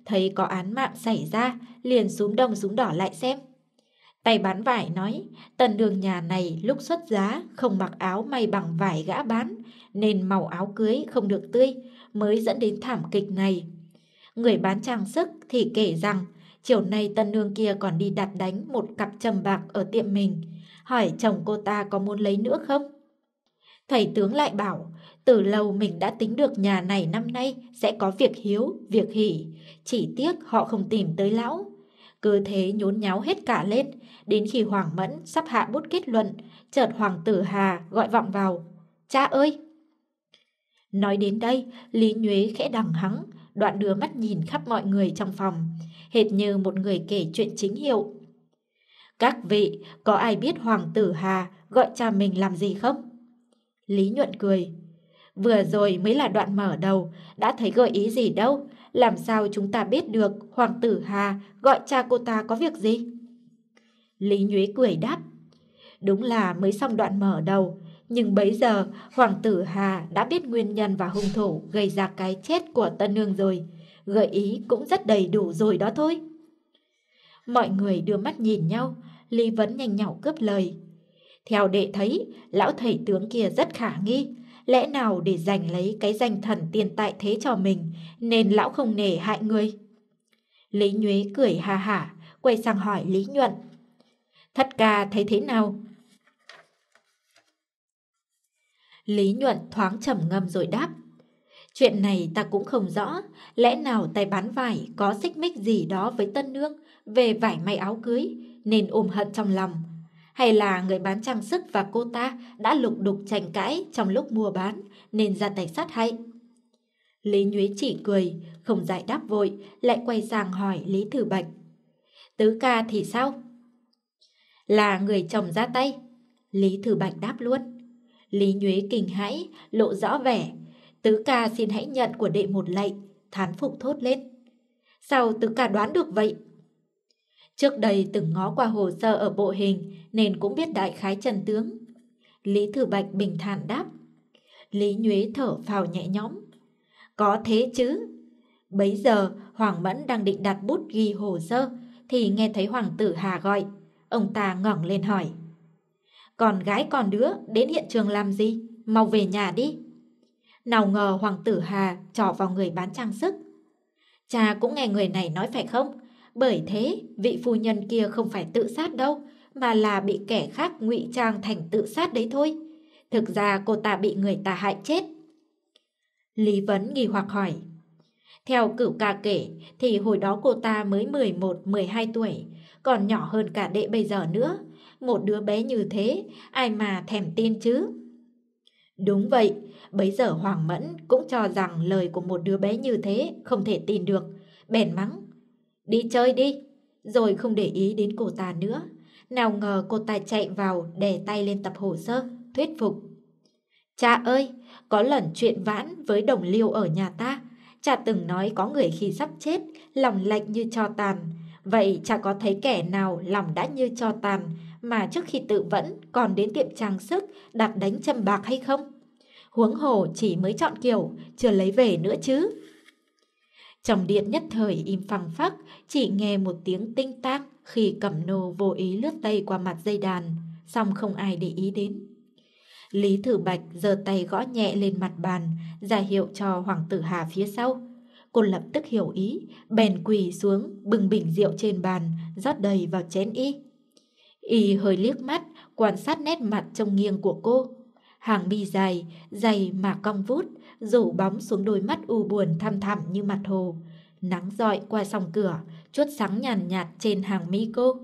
thấy có án mạng xảy ra, liền súm đông súm đỏ lại xem. Tay bán vải nói, tân nương nhà này lúc xuất giá không mặc áo may bằng vải gã bán, nên màu áo cưới không được tươi, mới dẫn đến thảm kịch này. Người bán trang sức thì kể rằng, chiều nay tân nương kia còn đi đặt đánh một cặp trầm bạc ở tiệm mình, hỏi chồng cô ta có muốn lấy nữa không? Thầy tướng lại bảo, từ lâu mình đã tính được nhà này năm nay sẽ có việc hiếu, việc hỉ, chỉ tiếc họ không tìm tới lão. Cứ thế nhốn nháo hết cả lên, đến khi Hoàng Mẫn sắp hạ bút kết luận, chợt Hoàng Tử Hà gọi vọng vào, cha ơi! Nói đến đây, Lý Nhuế khẽ đằng hắng, đoạn đưa mắt nhìn khắp mọi người trong phòng, hệt như một người kể chuyện chính hiệu. Các vị, có ai biết Hoàng Tử Hà gọi cha mình làm gì không? Lý Nhuận cười. Vừa rồi mới là đoạn mở đầu, đã thấy gợi ý gì đâu, làm sao chúng ta biết được Hoàng Tử Hà gọi cha cô ta có việc gì? Lý Nhuế cười đáp. Đúng là mới xong đoạn mở đầu, nhưng bấy giờ Hoàng Tử Hà đã biết nguyên nhân và hung thủ gây ra cái chết của tân nương rồi. Gợi ý cũng rất đầy đủ rồi đó thôi. Mọi người đưa mắt nhìn nhau, Lý Vấn nhanh nhảu cướp lời. Theo đệ thấy, lão thầy tướng kia rất khả nghi. Lẽ nào để giành lấy cái danh thần tiền tại thế cho mình, nên lão không nể hại người? Lý Nhuế cười ha hả, quay sang hỏi Lý Nhuận. Thất ca thấy thế nào? Lý Nhuận thoáng trầm ngâm rồi đáp. Chuyện này ta cũng không rõ, lẽ nào tay bán vải có xích mích gì đó với tân nương về vải may áo cưới, nên ôm hận trong lòng. Hay là người bán trang sức và cô ta đã lục đục tranh cãi trong lúc mua bán, nên ra tay sát hại? Lý Nhuế chỉ cười, không giải đáp vội, lại quay sang hỏi Lý Thử Bạch. Tứ ca thì sao? Là người chồng ra tay. Lý Thử Bạch đáp luôn. Lý Nhuế kinh hãi, lộ rõ vẻ. Tứ ca xin hãy nhận của đệ một lạy, thán phục thốt lên. Sao tứ ca đoán được vậy? Trước đây từng ngó qua hồ sơ ở bộ hình nên cũng biết đại khái chân tướng. Lý Thử Bạch bình thản đáp. Lý Nhuế thở phào nhẹ nhõm. Có thế chứ. Bấy giờ Hoàng Mẫn đang định đặt bút ghi hồ sơ thì nghe thấy Hoàng Tử Hà gọi. Ông ta ngẩng lên hỏi. Còn gái còn đứa đến hiện trường làm gì? Mau về nhà đi. Nào ngờ Hoàng Tử Hà trỏ vào người bán trang sức. Cha cũng nghe người này nói phải không? Bởi thế vị phu nhân kia không phải tự sát đâu, mà là bị kẻ khác ngụy trang thành tự sát đấy thôi. Thực ra cô ta bị người ta hại chết. Lý Vấn nghi hoặc hỏi. Theo Cửu ca kể thì hồi đó cô ta mới mười một mười hai tuổi, còn nhỏ hơn cả đệ bây giờ nữa. Một đứa bé như thế, ai mà thèm tin chứ? Đúng vậy, bấy giờ Hoàng Mẫn cũng cho rằng lời của một đứa bé như thế không thể tin được, bèn mắng. Đi chơi đi, rồi không để ý đến cô ta nữa. Nào ngờ cô ta chạy vào đè tay lên tập hồ sơ, thuyết phục. Cha ơi, có lần chuyện vãn với đồng liêu ở nhà ta, cha từng nói có người khi sắp chết, lòng lạnh như tro tàn. Vậy cha có thấy kẻ nào lòng đã như tro tàn mà trước khi tự vẫn còn đến tiệm trang sức đặt đánh châm bạc hay không? Huống hồ chỉ mới chọn kiểu, chưa lấy về nữa chứ. Trong điện nhất thời im phăng phắc, chỉ nghe một tiếng tinh tang khi Cẩm Nô vô ý lướt tay qua mặt dây đàn, song không ai để ý đến. Lý Thử Bạch giơ tay gõ nhẹ lên mặt bàn, ra hiệu cho Hoàng Tử Hà phía sau. Cô lập tức hiểu ý, bèn quỳ xuống bưng bình rượu trên bàn, rót đầy vào chén y. Y hơi liếc mắt, quan sát nét mặt trông nghiêng của cô. Hàng mi dài, dày mà cong vút, rủ bóng xuống đôi mắt u buồn thăm thẳm như mặt hồ. Nắng rọi qua song cửa, chuốt sáng nhàn nhạt trên hàng mi cô.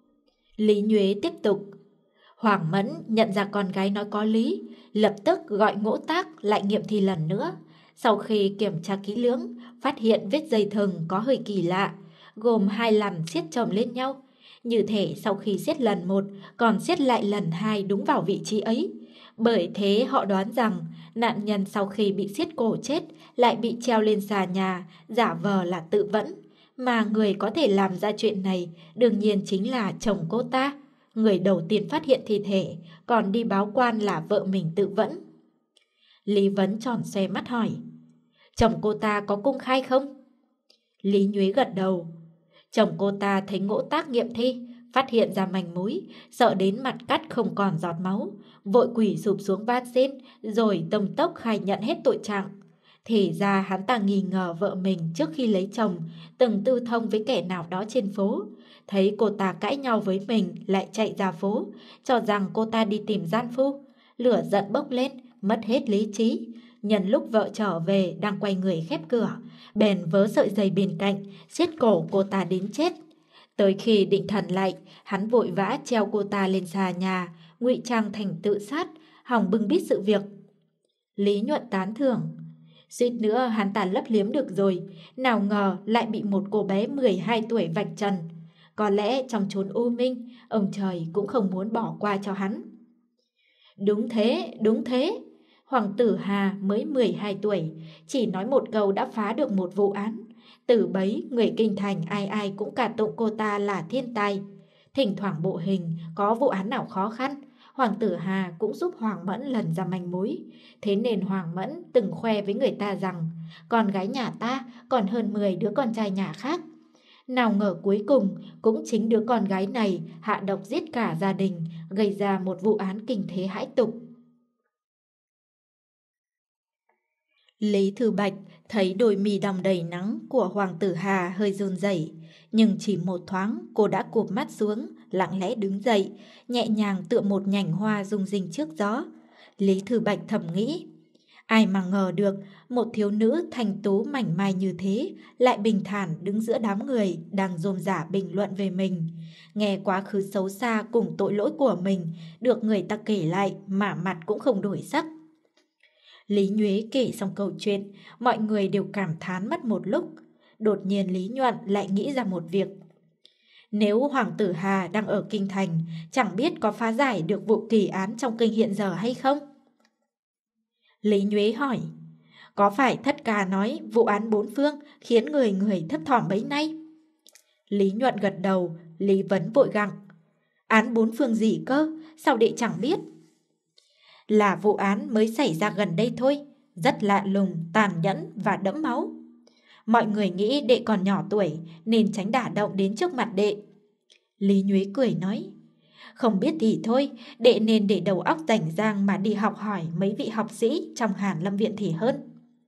Lý Nhuế tiếp tục. Hoàng Mẫn nhận ra con gái nói có lý, lập tức gọi Ngỗ Tác lại nghiệm thi lần nữa. Sau khi kiểm tra kỹ lưỡng, phát hiện vết dây thừng có hơi kỳ lạ, gồm hai lần siết chồng lên nhau. Như thể sau khi siết lần một, còn siết lại lần hai đúng vào vị trí ấy. Bởi thế họ đoán rằng nạn nhân sau khi bị siết cổ chết lại bị treo lên xà nhà, giả vờ là tự vẫn. Mà người có thể làm ra chuyện này đương nhiên chính là chồng cô ta, người đầu tiên phát hiện thi thể, còn đi báo quan là vợ mình tự vẫn. Lý Vấn tròn xoe mắt hỏi. Chồng cô ta có công khai không? Lý Nhuế gật đầu. Chồng cô ta thấy ngỗ tác nghiệm thi, phát hiện ra manh mối, sợ đến mặt cắt không còn giọt máu, vội quỳ sụp xuống van xin, rồi tông tốc khai nhận hết tội trạng. Thì ra hắn ta nghi ngờ vợ mình trước khi lấy chồng từng tư thông với kẻ nào đó trên phố. Thấy cô ta cãi nhau với mình lại chạy ra phố, cho rằng cô ta đi tìm gian phu. Lửa giận bốc lên, mất hết lý trí. Nhân lúc vợ trở về đang quay người khép cửa, bèn vớ sợi dây bên cạnh, siết cổ cô ta đến chết. Tới khi định thần lại, hắn vội vã treo cô ta lên xà nhà, ngụy trang thành tự sát, hòng bưng bít sự việc. Lý Nhuận tán thưởng. Suýt nữa hắn ta lấp liếm được rồi, nào ngờ lại bị một cô bé mười hai tuổi vạch trần. Có lẽ trong chốn u minh, ông trời cũng không muốn bỏ qua cho hắn. Đúng thế, đúng thế. Hoàng tử Hà mới mười hai tuổi, chỉ nói một câu đã phá được một vụ án. Từ bấy, người kinh thành ai ai cũng cả tụng cô ta là thiên tài. Thỉnh thoảng bộ hình có vụ án nào khó khăn, Hoàng tử Hà cũng giúp Hoàng Mẫn lần ra manh mối. Thế nên Hoàng Mẫn từng khoe với người ta rằng con gái nhà ta còn hơn mười đứa con trai nhà khác. Nào ngờ cuối cùng cũng chính đứa con gái này hạ độc giết cả gia đình, gây ra một vụ án kinh thế hãi tục. Lý Thư Bạch thấy đôi mi đong đầy nắng của Hoàng tử Hà hơi run rẩy, nhưng chỉ một thoáng cô đã cụp mắt xuống, lặng lẽ đứng dậy, nhẹ nhàng tựa một nhành hoa rung rinh trước gió. Lý Thư Bạch thầm nghĩ, ai mà ngờ được một thiếu nữ thanh tú mảnh mai như thế lại bình thản đứng giữa đám người đang rôm rả bình luận về mình. Nghe quá khứ xấu xa cùng tội lỗi của mình được người ta kể lại mà mặt cũng không đổi sắc. Lý Nhuế kể xong câu chuyện, mọi người đều cảm thán mất một lúc. Đột nhiên Lý Nhuận lại nghĩ ra một việc. Nếu Hoàng tử Hà đang ở kinh thành, chẳng biết có phá giải được vụ kỳ án trong kinh hiện giờ hay không? Lý Nhuế hỏi, có phải thất ca nói vụ án bốn phương khiến người người thấp thỏm bấy nay? Lý Nhuận gật đầu, Lý Vấn vội gặng. Án bốn phương gì cơ, sao đệ chẳng biết? Là vụ án mới xảy ra gần đây thôi, rất lạ lùng, tàn nhẫn và đẫm máu. Mọi người nghĩ đệ còn nhỏ tuổi nên tránh đả động đến trước mặt đệ. Lý Nhuế cười nói, không biết thì thôi, đệ nên để đầu óc rảnh rang mà đi học hỏi mấy vị học sĩ trong Hàn Lâm Viện thì hơn.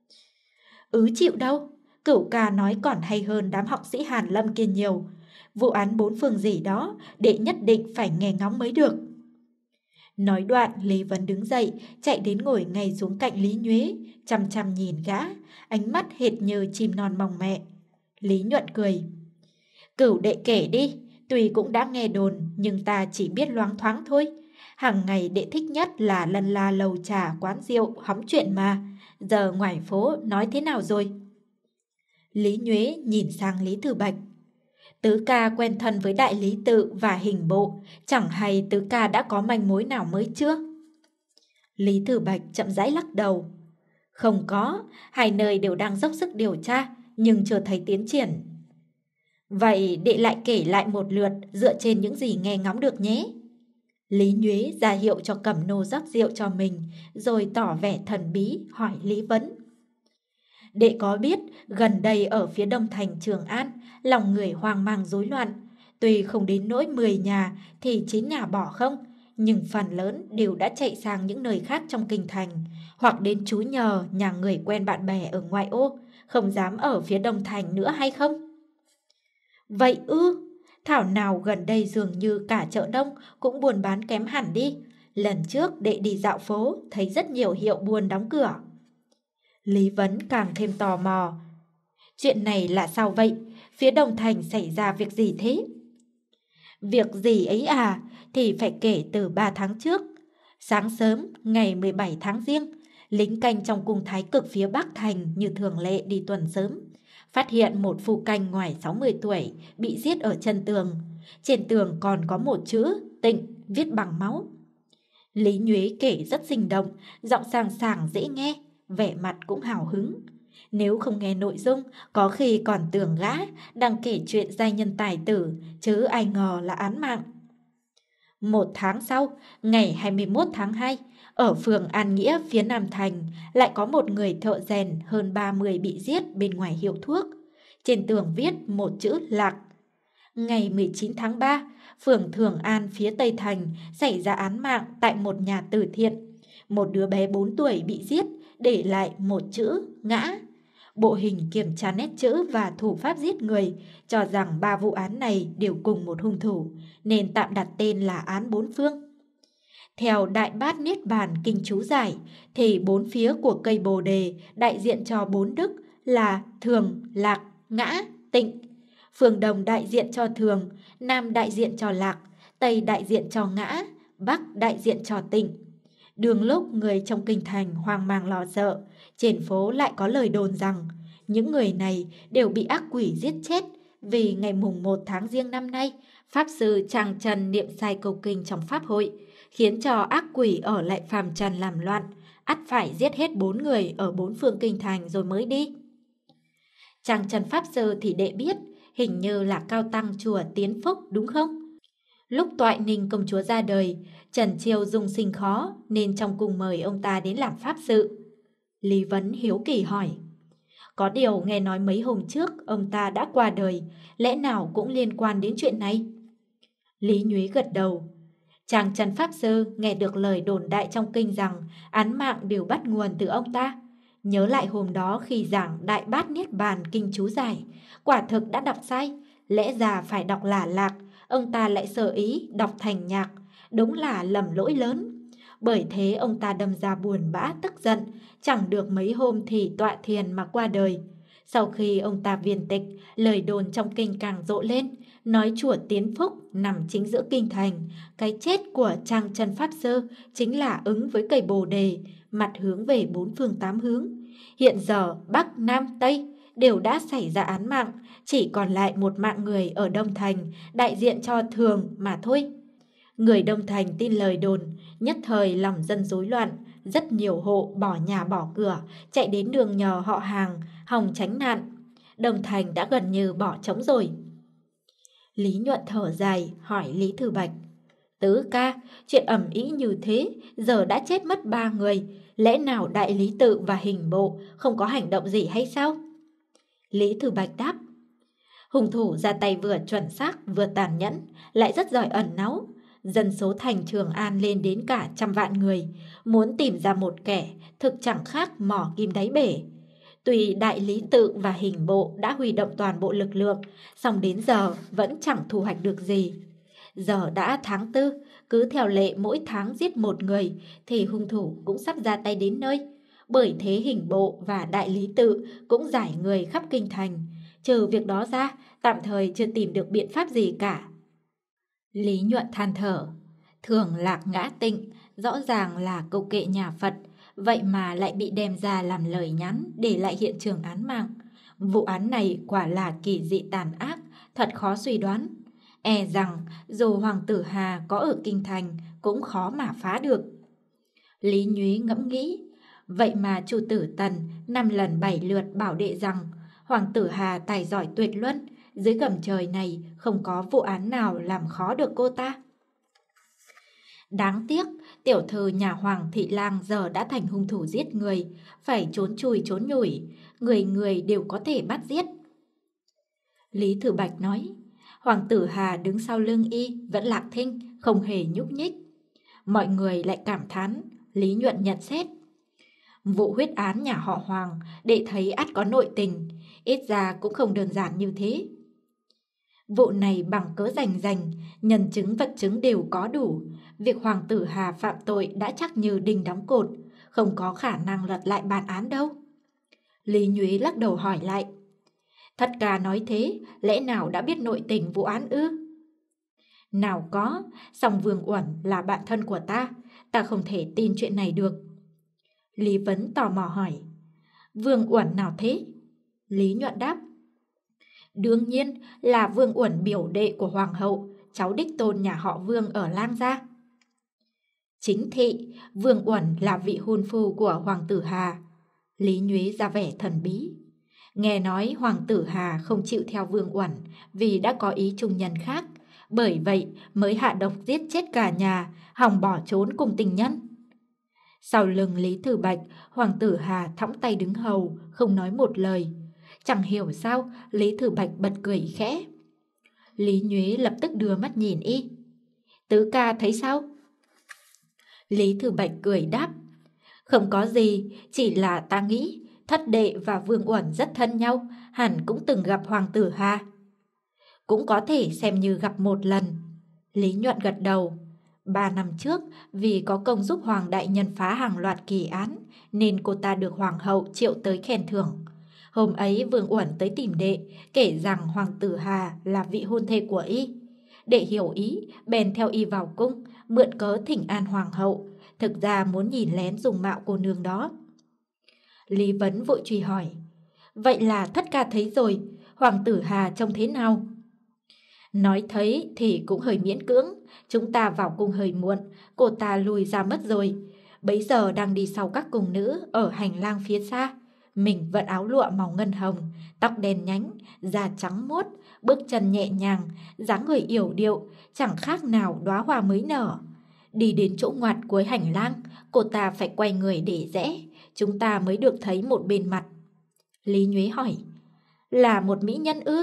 Ứ chịu đâu, cửu ca nói còn hay hơn đám học sĩ Hàn Lâm kia nhiều. Vụ án bốn phương gì đó, đệ nhất định phải nghe ngóng mới được. Nói đoạn, Lý Vấn đứng dậy, chạy đến ngồi ngay xuống cạnh Lý Nhuế, chăm chăm nhìn gã, ánh mắt hệt như chim non mong mẹ. Lý Nhuận cười. Cửu đệ kể đi, tuy cũng đã nghe đồn, nhưng ta chỉ biết loáng thoáng thôi. Hàng ngày đệ thích nhất là lân la lầu trà quán rượu, hóng chuyện mà. Giờ ngoài phố nói thế nào rồi? Lý Nhuế nhìn sang Lý Thư Bạch. Tứ ca quen thân với đại lý tự và hình bộ, chẳng hay tứ ca đã có manh mối nào mới chưa? Lý Thư Bạch chậm rãi lắc đầu. Không có, hai nơi đều đang dốc sức điều tra, nhưng chưa thấy tiến triển. Vậy đệ lại kể lại một lượt dựa trên những gì nghe ngóng được nhé. Lý Nhuế ra hiệu cho Cẩm Nô rót rượu cho mình, rồi tỏ vẻ thần bí hỏi Lý Vấn. Đệ có biết gần đây ở phía đông thành Trường An, lòng người hoang mang rối loạn. Tuy không đến nỗi mười nhà thì chín nhà bỏ không, nhưng phần lớn đều đã chạy sang những nơi khác trong kinh thành, hoặc đến trú nhờ nhà người quen bạn bè ở ngoại ô, không dám ở phía đông thành nữa hay không? Vậy ư, thảo nào gần đây dường như cả chợ đông cũng buôn bán kém hẳn đi. Lần trước đệ đi dạo phố thấy rất nhiều hiệu buôn đóng cửa. Lý Vấn càng thêm tò mò. Chuyện này là sao vậy? Phía Đông Thành xảy ra việc gì thế? Việc gì ấy à? Thì phải kể từ ba tháng trước. Sáng sớm, ngày mười bảy tháng Giêng, lính canh trong cung Thái Cực phía Bắc Thành như thường lệ đi tuần sớm. Phát hiện một phu canh ngoài sáu mươi tuổi bị giết ở chân tường. Trên tường còn có một chữ Tịnh viết bằng máu. Lý Nhuế kể rất sinh động, giọng sàng sàng dễ nghe, vẻ mặt cũng hào hứng. Nếu không nghe nội dung, có khi còn tưởng gã đang kể chuyện giai nhân tài tử, chứ ai ngờ là án mạng. Một tháng sau, ngày hai mươi mốt tháng hai, ở phường An Nghĩa phía Nam Thành lại có một người thợ rèn hơn ba mươi bị giết bên ngoài hiệu thuốc. Trên tường viết một chữ Lạc. Ngày mười chín tháng ba, phường Thường An phía Tây Thành xảy ra án mạng tại một nhà từ thiện. Một đứa bé bốn tuổi bị giết, để lại một chữ Ngã. Bộ hình kiểm tra nét chữ và thủ pháp giết người, cho rằng ba vụ án này đều cùng một hung thủ, nên tạm đặt tên là án bốn phương. Theo Đại Bát Niết Bàn Kinh chú giải, thì bốn phía của cây bồ đề đại diện cho bốn đức là Thường, Lạc, Ngã, Tịnh. Phương Đông đại diện cho Thường, Nam đại diện cho Lạc, Tây đại diện cho Ngã, Bắc đại diện cho Tịnh. Đường lúc người trong kinh thành hoang mang lo sợ, trên phố lại có lời đồn rằng những người này đều bị ác quỷ giết chết vì ngày mùng một tháng Giêng năm nay, Pháp Sư Trang Trần niệm sai câu kinh trong Pháp hội, khiến cho ác quỷ ở lại phàm trần làm loạn, ắt phải giết hết bốn người ở bốn phương kinh thành rồi mới đi. Trang Trần Pháp Sư thì đệ biết, hình như là cao tăng chùa Tiến Phúc đúng không? Lúc Toại Ninh công chúa ra đời, Trần Chiêu dung sinh khó nên trong cung mời ông ta đến làm pháp sự. Lý Vấn hiếu kỳ hỏi. Có điều nghe nói mấy hôm trước ông ta đã qua đời, lẽ nào cũng liên quan đến chuyện này? Lý Nhuế gật đầu. Chàng Trần Pháp Sư nghe được lời đồn đại trong kinh rằng án mạng đều bắt nguồn từ ông ta. Nhớ lại hôm đó khi giảng Đại Bát Niết Bàn Kinh chú giải, quả thực đã đọc sai, lẽ ra phải đọc là Lạc, ông ta lại sợ ý đọc thành Nhạc, đúng là lầm lỗi lớn. Bởi thế ông ta đâm ra buồn bã tức giận, chẳng được mấy hôm thì tọa thiền mà qua đời. Sau khi ông ta viên tịch, lời đồn trong kinh càng rộ lên, nói chùa Tiến Phúc nằm chính giữa kinh thành. Cái chết của Trang Trần Pháp Sư chính là ứng với cây bồ đề, mặt hướng về bốn phương tám hướng. Hiện giờ Bắc, Nam, Tây đều đã xảy ra án mạng, chỉ còn lại một mạng người ở Đông Thành, đại diện cho Thường mà thôi. Người Đông Thành tin lời đồn, nhất thời lòng dân rối loạn, rất nhiều hộ bỏ nhà bỏ cửa, chạy đến đường nhờ họ hàng, hòng tránh nạn. Đông Thành đã gần như bỏ trống rồi. Lý Nhuận thở dài hỏi Lý Thư Bạch. Tứ ca, chuyện ầm ĩ như thế, giờ đã chết mất ba người, lẽ nào Đại Lý Tự và Hình Bộ không có hành động gì hay sao? Lý Thư Bạch đáp. Hung thủ ra tay vừa chuẩn xác vừa tàn nhẫn, lại rất giỏi ẩn náu. Dân số thành Trường An lên đến cả trăm vạn người, muốn tìm ra một kẻ thực chẳng khác mỏ kim đáy bể. Tuy Đại Lý Tự và Hình Bộ đã huy động toàn bộ lực lượng, song đến giờ vẫn chẳng thu hoạch được gì. Giờ đã tháng tư, cứ theo lệ mỗi tháng giết một người thì hung thủ cũng sắp ra tay đến nơi. Bởi thế Hình Bộ và Đại Lý Tự cũng giải người khắp kinh thành. Trừ việc đó ra, tạm thời chưa tìm được biện pháp gì cả. Lý Nhuận than thở. Thường, Lạc, Ngã, Tịnh rõ ràng là câu kệ nhà Phật, vậy mà lại bị đem ra làm lời nhắn để lại hiện trường án mạng. Vụ án này quả là kỳ dị tàn ác, thật khó suy đoán. E rằng dù Hoàng tử Hà có ở kinh thành cũng khó mà phá được. Lý Nhuế ngẫm nghĩ. Vậy mà Chu Tử Tần năm lần bảy lượt bảo đệ rằng Hoàng tử Hà tài giỏi tuyệt luân, dưới gầm trời này không có vụ án nào làm khó được cô ta. Đáng tiếc, tiểu thư nhà Hoàng thị lang giờ đã thành hung thủ giết người, phải trốn chui trốn nhủi, người người đều có thể bắt giết. Lý Thư Bạch nói, Hoàng tử Hà đứng sau lưng y vẫn lạc thinh, không hề nhúc nhích. Mọi người lại cảm thán. Lý Nhuận nhận xét. Vụ huyết án nhà họ Hoàng, đệ thấy ắt có nội tình, ít ra cũng không đơn giản như thế. Vụ này bằng cớ rành rành, nhân chứng vật chứng đều có đủ. Việc Hoàng tử Hà phạm tội đã chắc như đinh đóng cột, không có khả năng lật lại bản án đâu. Lý Nhuế lắc đầu hỏi lại. Thất ca nói thế, lẽ nào đã biết nội tình vụ án ư? Nào có, song Vương Uẩn là bạn thân của ta, ta không thể tin chuyện này được. Lý Vấn tò mò hỏi. Vương Uẩn nào thế? Lý Nhuận đáp. Đương nhiên là Vương Uẩn biểu đệ của Hoàng hậu, cháu đích tôn nhà họ Vương ở Lang Gia. Chính thị, Vương Uẩn là vị hôn phu của Hoàng tử Hà. Lý Nhuế ra vẻ thần bí. Nghe nói Hoàng tử Hà không chịu theo Vương Uẩn vì đã có ý trung nhân khác, bởi vậy mới hạ độc giết chết cả nhà, hòng bỏ trốn cùng tình nhân. Sau lưng Lý Thư Bạch, Hoàng tử Hà thõng tay đứng hầu, không nói một lời. Chẳng hiểu sao Lý Thừa Bạch bật cười khẽ. Lý Nhuế lập tức đưa mắt nhìn y. Tứ ca thấy sao? Lý Thừa Bạch cười đáp. Không có gì, chỉ là ta nghĩ thất đệ và Vương Uẩn rất thân nhau, hẳn cũng từng gặp Hoàng tử Hà. Cũng có thể xem như gặp một lần. Lý Nhuận gật đầu. Ba năm trước, vì có công giúp Hoàng đại nhân phá hàng loạt kỳ án, nên cô ta được Hoàng hậu triệu tới khen thưởng. Hôm ấy Vương Uẩn tới tìm đệ, kể rằng Hoàng tử Hà là vị hôn thê của y. Đệ hiểu ý, bèn theo y vào cung, mượn cớ thỉnh an Hoàng hậu, thực ra muốn nhìn lén dung mạo cô nương đó. Lý Vấn vội truy hỏi. Vậy là thất ca thấy rồi, Hoàng tử Hà trông thế nào? Nói thấy thì cũng hơi miễn cưỡng, chúng ta vào cung hơi muộn, cô ta lùi ra mất rồi. Bấy giờ đang đi sau các cung nữ ở hành lang phía xa. Mình vận áo lụa màu ngân hồng, tóc đen nhánh, da trắng muốt, bước chân nhẹ nhàng, dáng người yểu điệu, chẳng khác nào đóa hoa mới nở. Đi đến chỗ ngoặt cuối hành lang, cô ta phải quay người để rẽ, chúng ta mới được thấy một bên mặt. Lý Nhuế hỏi, là một mỹ nhân ư?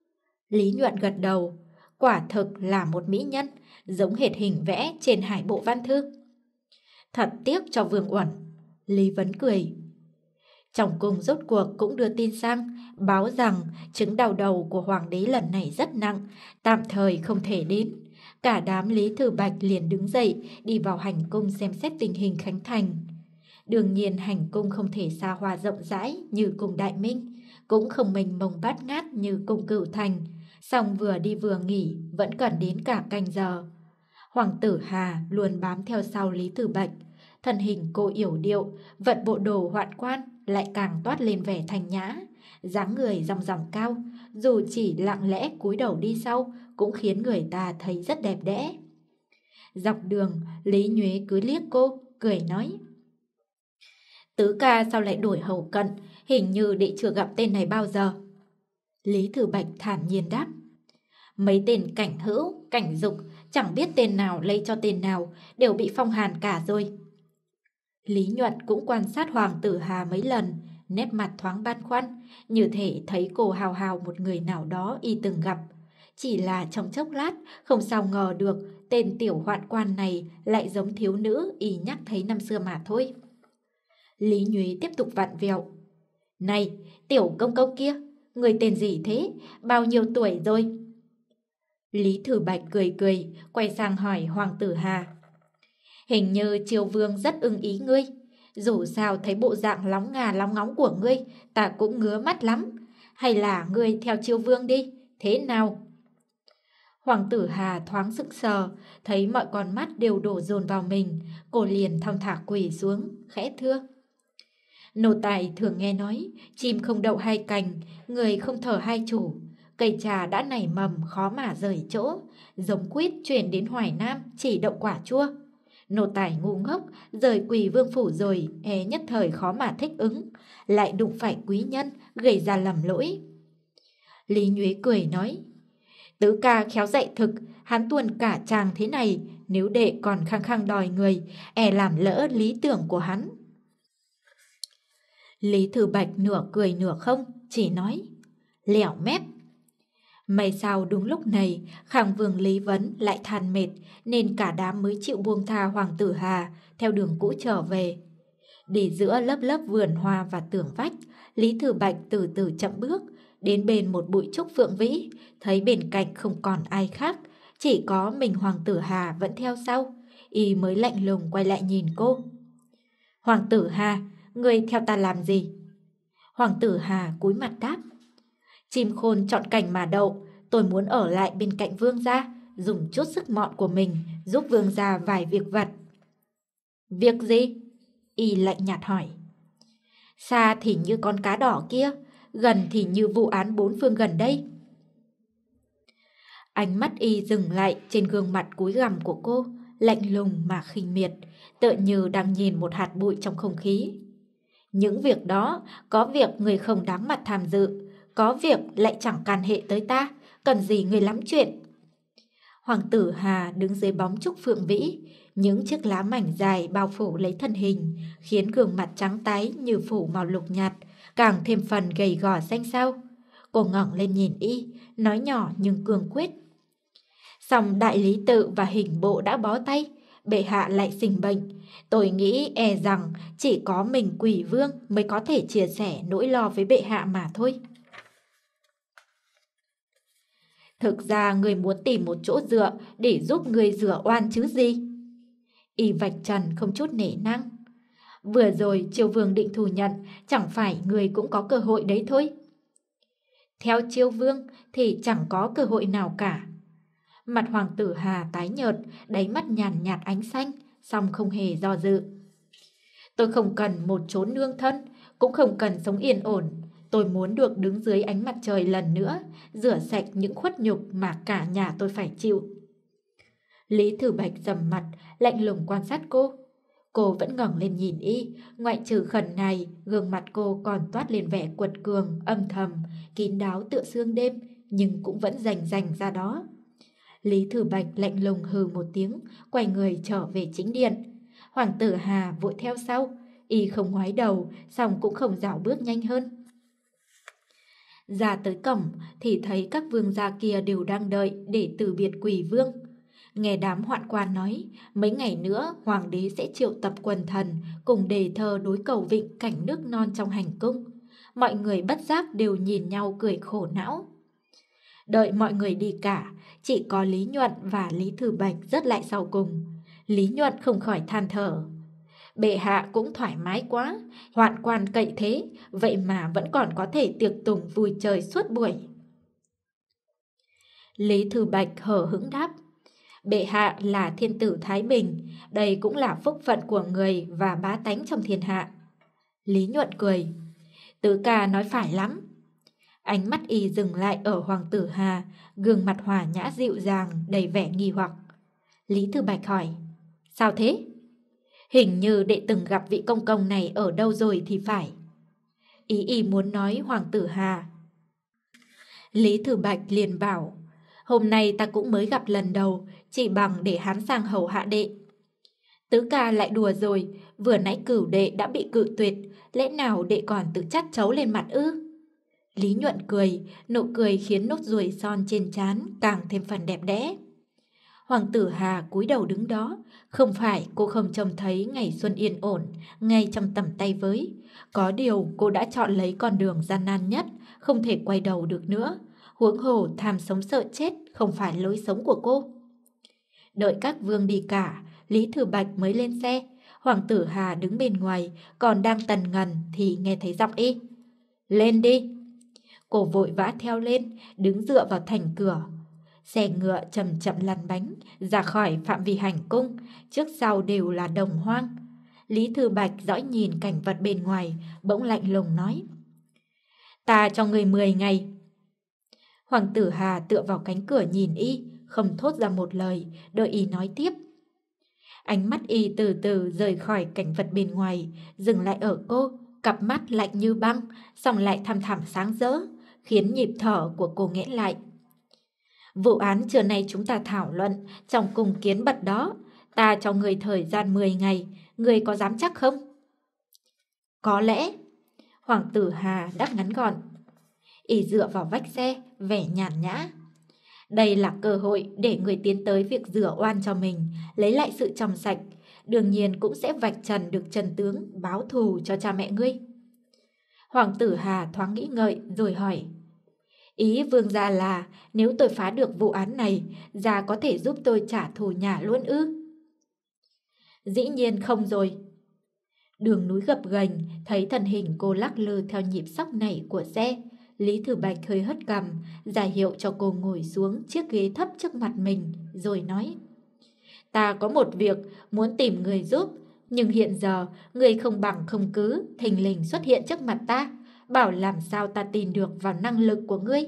Lý Nhuận gật đầu, quả thực là một mỹ nhân, giống hệt hình vẽ trên hải bộ văn thư. Thật tiếc cho Vương Uẩn. Lý Vấn cười. Trong cung rốt cuộc cũng đưa tin sang, báo rằng chứng đau đầu của hoàng đế lần này rất nặng, tạm thời không thể đến. Cả đám Lý Thừa Bạch liền đứng dậy, đi vào hành cung xem xét tình hình khánh thành. Đương nhiên hành cung không thể xa hoa rộng rãi như cung Đại Minh, cũng không mênh mông bát ngát như cung Cửu Thành. Song vừa đi vừa nghỉ vẫn cần đến cả canh giờ. Hoàng tử Hà luôn bám theo sau Lý Thừa Bạch. Thân hình cô yểu điệu, vận bộ đồ hoạn quan lại càng toát lên vẻ thanh nhã. Dáng người dòng dòng cao, dù chỉ lặng lẽ cúi đầu đi sau cũng khiến người ta thấy rất đẹp đẽ. Dọc đường, Lý Nhuế cứ liếc cô, cười nói. Tứ ca sao lại đổi hầu cận, hình như đệ chưa gặp tên này bao giờ. Lý Thừa Bạch thản nhiên đáp. Mấy tên Cảnh Hữu, Cảnh Dục, chẳng biết tên nào lấy cho tên nào, đều bị phong hàn cả rồi. Lý Nhuận cũng quan sát Hoàng tử Hà mấy lần, nét mặt thoáng băn khoăn, như thể thấy cô hào hào một người nào đó y từng gặp. Chỉ là trong chốc lát, không sao ngờ được tên tiểu hoạn quan này lại giống thiếu nữ y nhắc thấy năm xưa mà thôi. Lý Nhuế tiếp tục vặn vẹo. Này, tiểu công công kia, người tên gì thế? Bao nhiêu tuổi rồi? Lý Thừa Bạch cười cười, quay sang hỏi Hoàng tử Hà. Hình như Triều Vương rất ưng ý ngươi. Dù sao thấy bộ dạng lóng ngà lóng ngóng của ngươi, ta cũng ngứa mắt lắm. Hay là ngươi theo Triều Vương đi, thế nào? Hoàng tử Hà thoáng sững sờ, thấy mọi con mắt đều đổ dồn vào mình, cô liền thong thả quỳ xuống, khẽ thưa. Nô tài thường nghe nói, chim không đậu hai cành, người không thở hai chủ. Cây trà đã nảy mầm khó mà rời chỗ, giống quýt chuyển đến Hoài Nam chỉ đậu quả chua. Nô tài ngu ngốc, rời quỳ vương phủ rồi, e nhất thời khó mà thích ứng, lại đụng phải quý nhân, gây ra lầm lỗi. Lý Nhuế cười nói, tứ ca khéo dạy thực, hắn tuôn cả chàng thế này, nếu đệ còn khăng khăng đòi người, e làm lỡ lý tưởng của hắn. Lý Thừa Bạch nửa cười nửa không, chỉ nói, lẻo mép. May sao đúng lúc này, Khang Vương Lý Vấn lại than mệt, nên cả đám mới chịu buông tha Hoàng tử Hà, theo đường cũ trở về. Đi giữa lớp lớp vườn hoa và tường vách, Lý Thừa Bạch từ từ chậm bước, đến bên một bụi trúc phượng vĩ, thấy bên cạnh không còn ai khác, chỉ có mình Hoàng tử Hà vẫn theo sau, y mới lạnh lùng quay lại nhìn cô. Hoàng tử Hà, người theo ta làm gì? Hoàng tử Hà cúi mặt đáp. Chim khôn chọn cành mà đậu, tôi muốn ở lại bên cạnh vương gia, dùng chút sức mọn của mình giúp vương gia vài việc vặt. Việc gì? Y lạnh nhạt hỏi. Xa thì như con cá đỏ kia, gần thì như vụ án bốn phương gần đây. Ánh mắt Y dừng lại trên gương mặt cúi gằm của cô, lạnh lùng mà khinh miệt, tựa như đang nhìn một hạt bụi trong không khí. Những việc đó, có việc người không đáng mặt tham dự, có việc lại chẳng can hệ tới ta, cần gì người lắm chuyện. Hoàng tử Hà đứng dưới bóng trúc phượng vĩ, những chiếc lá mảnh dài bao phủ lấy thân hình, khiến gương mặt trắng tái như phủ màu lục nhạt, càng thêm phần gầy gò xanh xao. Cô ngẩng lên nhìn y, nói nhỏ nhưng cương quyết. Song đại lý tự và hình bộ đã bó tay, bệ hạ lại sinh bệnh. Tôi nghĩ e rằng chỉ có mình Quỷ Vương mới có thể chia sẻ nỗi lo với bệ hạ mà thôi. Thực ra người muốn tìm một chỗ dựa để giúp người rửa oan chứ gì? Y vạch trần không chút nể nang. Vừa rồi Chiêu Vương định thừa nhận, chẳng phải người cũng có cơ hội đấy thôi. Theo Chiêu Vương thì chẳng có cơ hội nào cả. Mặt Hoàng tử Hà tái nhợt, đáy mắt nhàn nhạt ánh xanh, song không hề do dự. Tôi không cần một chốn nương thân, cũng không cần sống yên ổn. Tôi muốn được đứng dưới ánh mặt trời lần nữa, rửa sạch những khuất nhục mà cả nhà tôi phải chịu. Lý Thừa Bạch trầm mặt, lạnh lùng quan sát cô. Cô vẫn ngẩng lên nhìn y, ngoại trừ khẩn này, gương mặt cô còn toát lên vẻ quật cường, âm thầm, kín đáo tựa sương đêm, nhưng cũng vẫn rành rành ra đó. Lý Thừa Bạch lạnh lùng hừ một tiếng, quay người trở về chính điện. Hoàng tử Hà vội theo sau, y không ngoái đầu, song cũng không dạo bước nhanh hơn. Ra tới cổng thì thấy các vương gia kia đều đang đợi để từ biệt Quỷ Vương. Nghe đám hoạn quan nói, mấy ngày nữa hoàng đế sẽ triệu tập quần thần cùng đề thơ đối cầu vịnh cảnh nước non trong hành cung. Mọi người bất giác đều nhìn nhau cười khổ não. Đợi mọi người đi cả, chỉ có Lý Nhuận và Lý Thừa Bạch rớt lại sau cùng. Lý Nhuận không khỏi than thở. Bệ hạ cũng thoải mái quá, hoạn quan cậy thế, vậy mà vẫn còn có thể tiệc tùng vui chơi suốt buổi. Lý Thừa Bạch hờ hững đáp. Bệ hạ là thiên tử Thái Bình, đây cũng là phúc phận của người và bá tánh trong thiên hạ. Lý Nhuận cười. Tứ ca nói phải lắm. Ánh mắt y dừng lại ở Hoàng tử Hà, gương mặt hòa nhã dịu dàng, đầy vẻ nghi hoặc. Lý Thừa Bạch hỏi, sao thế? Hình như đệ từng gặp vị công công này ở đâu rồi thì phải. Ý y muốn nói Hoàng tử Hà. Lý Thừa Bạch liền bảo, hôm nay ta cũng mới gặp lần đầu, chỉ bằng để hắn sang hầu hạ đệ. Tứ ca lại đùa rồi, vừa nãy Cửu đệ đã bị cự tuyệt, lẽ nào đệ còn tự chắt chấu lên mặt ư? Lý Nhuận cười, nụ cười khiến nốt ruồi son trên trán càng thêm phần đẹp đẽ. Hoàng tử Hà cúi đầu đứng đó, không phải cô không trông thấy ngày xuân yên ổn, ngay trong tầm tay với. Có điều cô đã chọn lấy con đường gian nan nhất, không thể quay đầu được nữa. Huống hồ tham sống sợ chết không phải lối sống của cô. Đợi các vương đi cả, Lý Thừa Bạch mới lên xe. Hoàng tử Hà đứng bên ngoài, còn đang tần ngần thì nghe thấy giọng y. Lên đi! Cô vội vã theo lên, đứng dựa vào thành cửa. Xe ngựa chậm chậm lăn bánh, ra khỏi phạm vi hành cung, trước sau đều là đồng hoang. Lý Thừa Bạch dõi nhìn cảnh vật bên ngoài, bỗng lạnh lùng nói. Ta cho người mười ngày. Hoàng tử Hà tựa vào cánh cửa nhìn y, không thốt ra một lời, đợi y nói tiếp. Ánh mắt y từ từ rời khỏi cảnh vật bên ngoài, dừng lại ở cô, cặp mắt lạnh như băng, xong lại thăm thẳm sáng rỡ, khiến nhịp thở của cô nghẽn lại. Vụ án trưa nay chúng ta thảo luận trong cùng kiến bật đó, ta cho người thời gian mười ngày, người có dám chắc không? Có lẽ. Hoàng tử Hà đáp ngắn gọn. Y dựa vào vách xe, vẻ nhàn nhã. Đây là cơ hội để người tiến tới việc rửa oan cho mình, lấy lại sự trong sạch, đương nhiên cũng sẽ vạch trần được chân tướng, báo thù cho cha mẹ ngươi. Hoàng tử Hà thoáng nghĩ ngợi rồi hỏi. Ý vương gia là nếu tôi phá được vụ án này, gia có thể giúp tôi trả thù nhà luôn ư? Dĩ nhiên không rồi. Đường núi gập ghềnh, thấy thân hình cô lắc lư theo nhịp sóc nảy của xe. Lý Thừa Bạch hơi hất cằm, ra hiệu cho cô ngồi xuống chiếc ghế thấp trước mặt mình, rồi nói. Ta có một việc muốn tìm người giúp, nhưng hiện giờ người không bằng không cứ, thình lình xuất hiện trước mặt ta, bảo làm sao ta tin được vào năng lực của ngươi.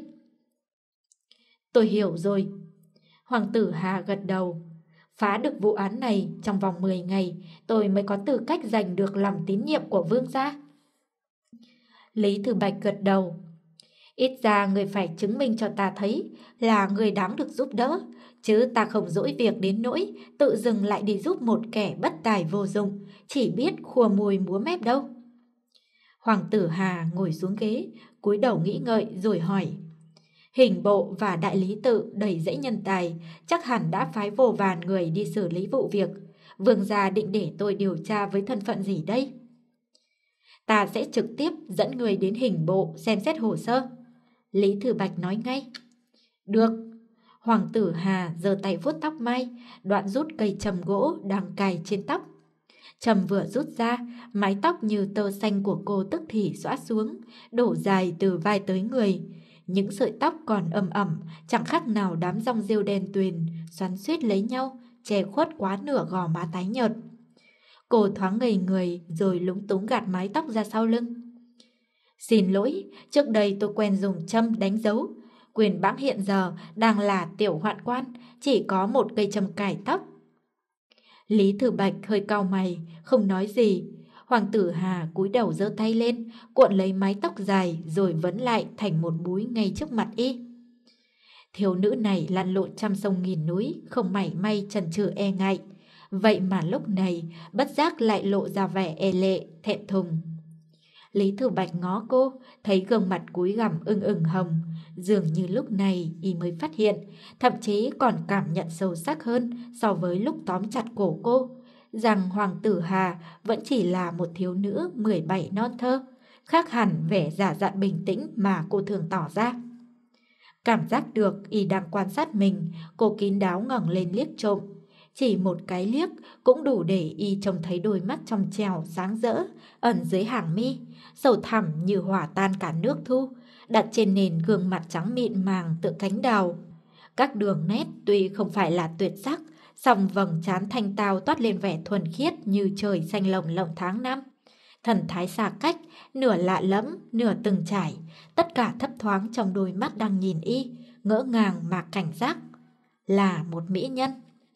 Tôi hiểu rồi. Hoàng tử Hà gật đầu. Phá được vụ án này trong vòng mười ngày, tôi mới có tư cách giành được lòng tín nhiệm của vương gia. Lý Thừa Bạch gật đầu. Ít ra người phải chứng minh cho ta thấy là người đáng được giúp đỡ, chứ ta không dỗi việc đến nỗi tự dừng lại đi giúp một kẻ bất tài vô dụng, chỉ biết khua môi múa mép đâu. Hoàng tử Hà ngồi xuống ghế, cúi đầu nghĩ ngợi rồi hỏi. Hình bộ và đại lý tự đầy dẫy nhân tài, chắc hẳn đã phái vô vàn người đi xử lý vụ việc. Vương gia định để tôi điều tra với thân phận gì đây? Ta sẽ trực tiếp dẫn người đến hình bộ xem xét hồ sơ. Lý Thừa Bạch nói ngay. Được. Hoàng tử Hà giơ tay vuốt tóc mai, đoạn rút cây trầm gỗ đang cài trên tóc. Trầm vừa rút ra, mái tóc như tơ xanh của cô tức thì xõa xuống, đổ dài từ vai tới người. Những sợi tóc còn ẩm ẩm, chẳng khác nào đám rong rêu đen tuyền, xoắn xuýt lấy nhau, che khuất quá nửa gò má tái nhợt. Cô thoáng ngây người rồi lúng túng gạt mái tóc ra sau lưng. Xin lỗi, trước đây tôi quen dùng châm đánh dấu. Quyền bãng hiện giờ đang là tiểu hoạn quan, chỉ có một cây châm cài tóc. Lý Thừa Bạch hơi cau mày, không nói gì. Hoàng tử Hà cúi đầu giơ tay lên, cuộn lấy mái tóc dài rồi vấn lại thành một búi ngay trước mặt y. Thiếu nữ này lăn lộn trăm sông nghìn núi, không mảy may chần chừ e ngại. Vậy mà lúc này bất giác lại lộ ra vẻ e lệ, thẹn thùng. Lý Thừa Bạch ngó cô, thấy gương mặt cúi gằm ưng ửng hồng. Dường như lúc này y mới phát hiện, thậm chí còn cảm nhận sâu sắc hơn so với lúc tóm chặt cổ cô, rằng Hoàng tử Hà vẫn chỉ là một thiếu nữ mười bảy non thơ, khác hẳn vẻ giả dặn bình tĩnh mà cô thường tỏ ra. Cảm giác được y đang quan sát mình, cô kín đáo ngẩng lên liếc trộm. Chỉ một cái liếc cũng đủ để y trông thấy đôi mắt trong trèo sáng rỡ, ẩn dưới hàng mi, sâu thẳm như hỏa tan cả nước thu, đặt trên nền gương mặt trắng mịn màng tựa cánh đào. Các đường nét tuy không phải là tuyệt sắc, song vầng trán thanh tao toát lên vẻ thuần khiết như trời xanh lồng lộng tháng năm. Thần thái xa cách, nửa lạ lẫm, nửa từng trải, tất cả thấp thoáng trong đôi mắt đang nhìn y, ngỡ ngàng mà cảnh giác. Là một mỹ nhân.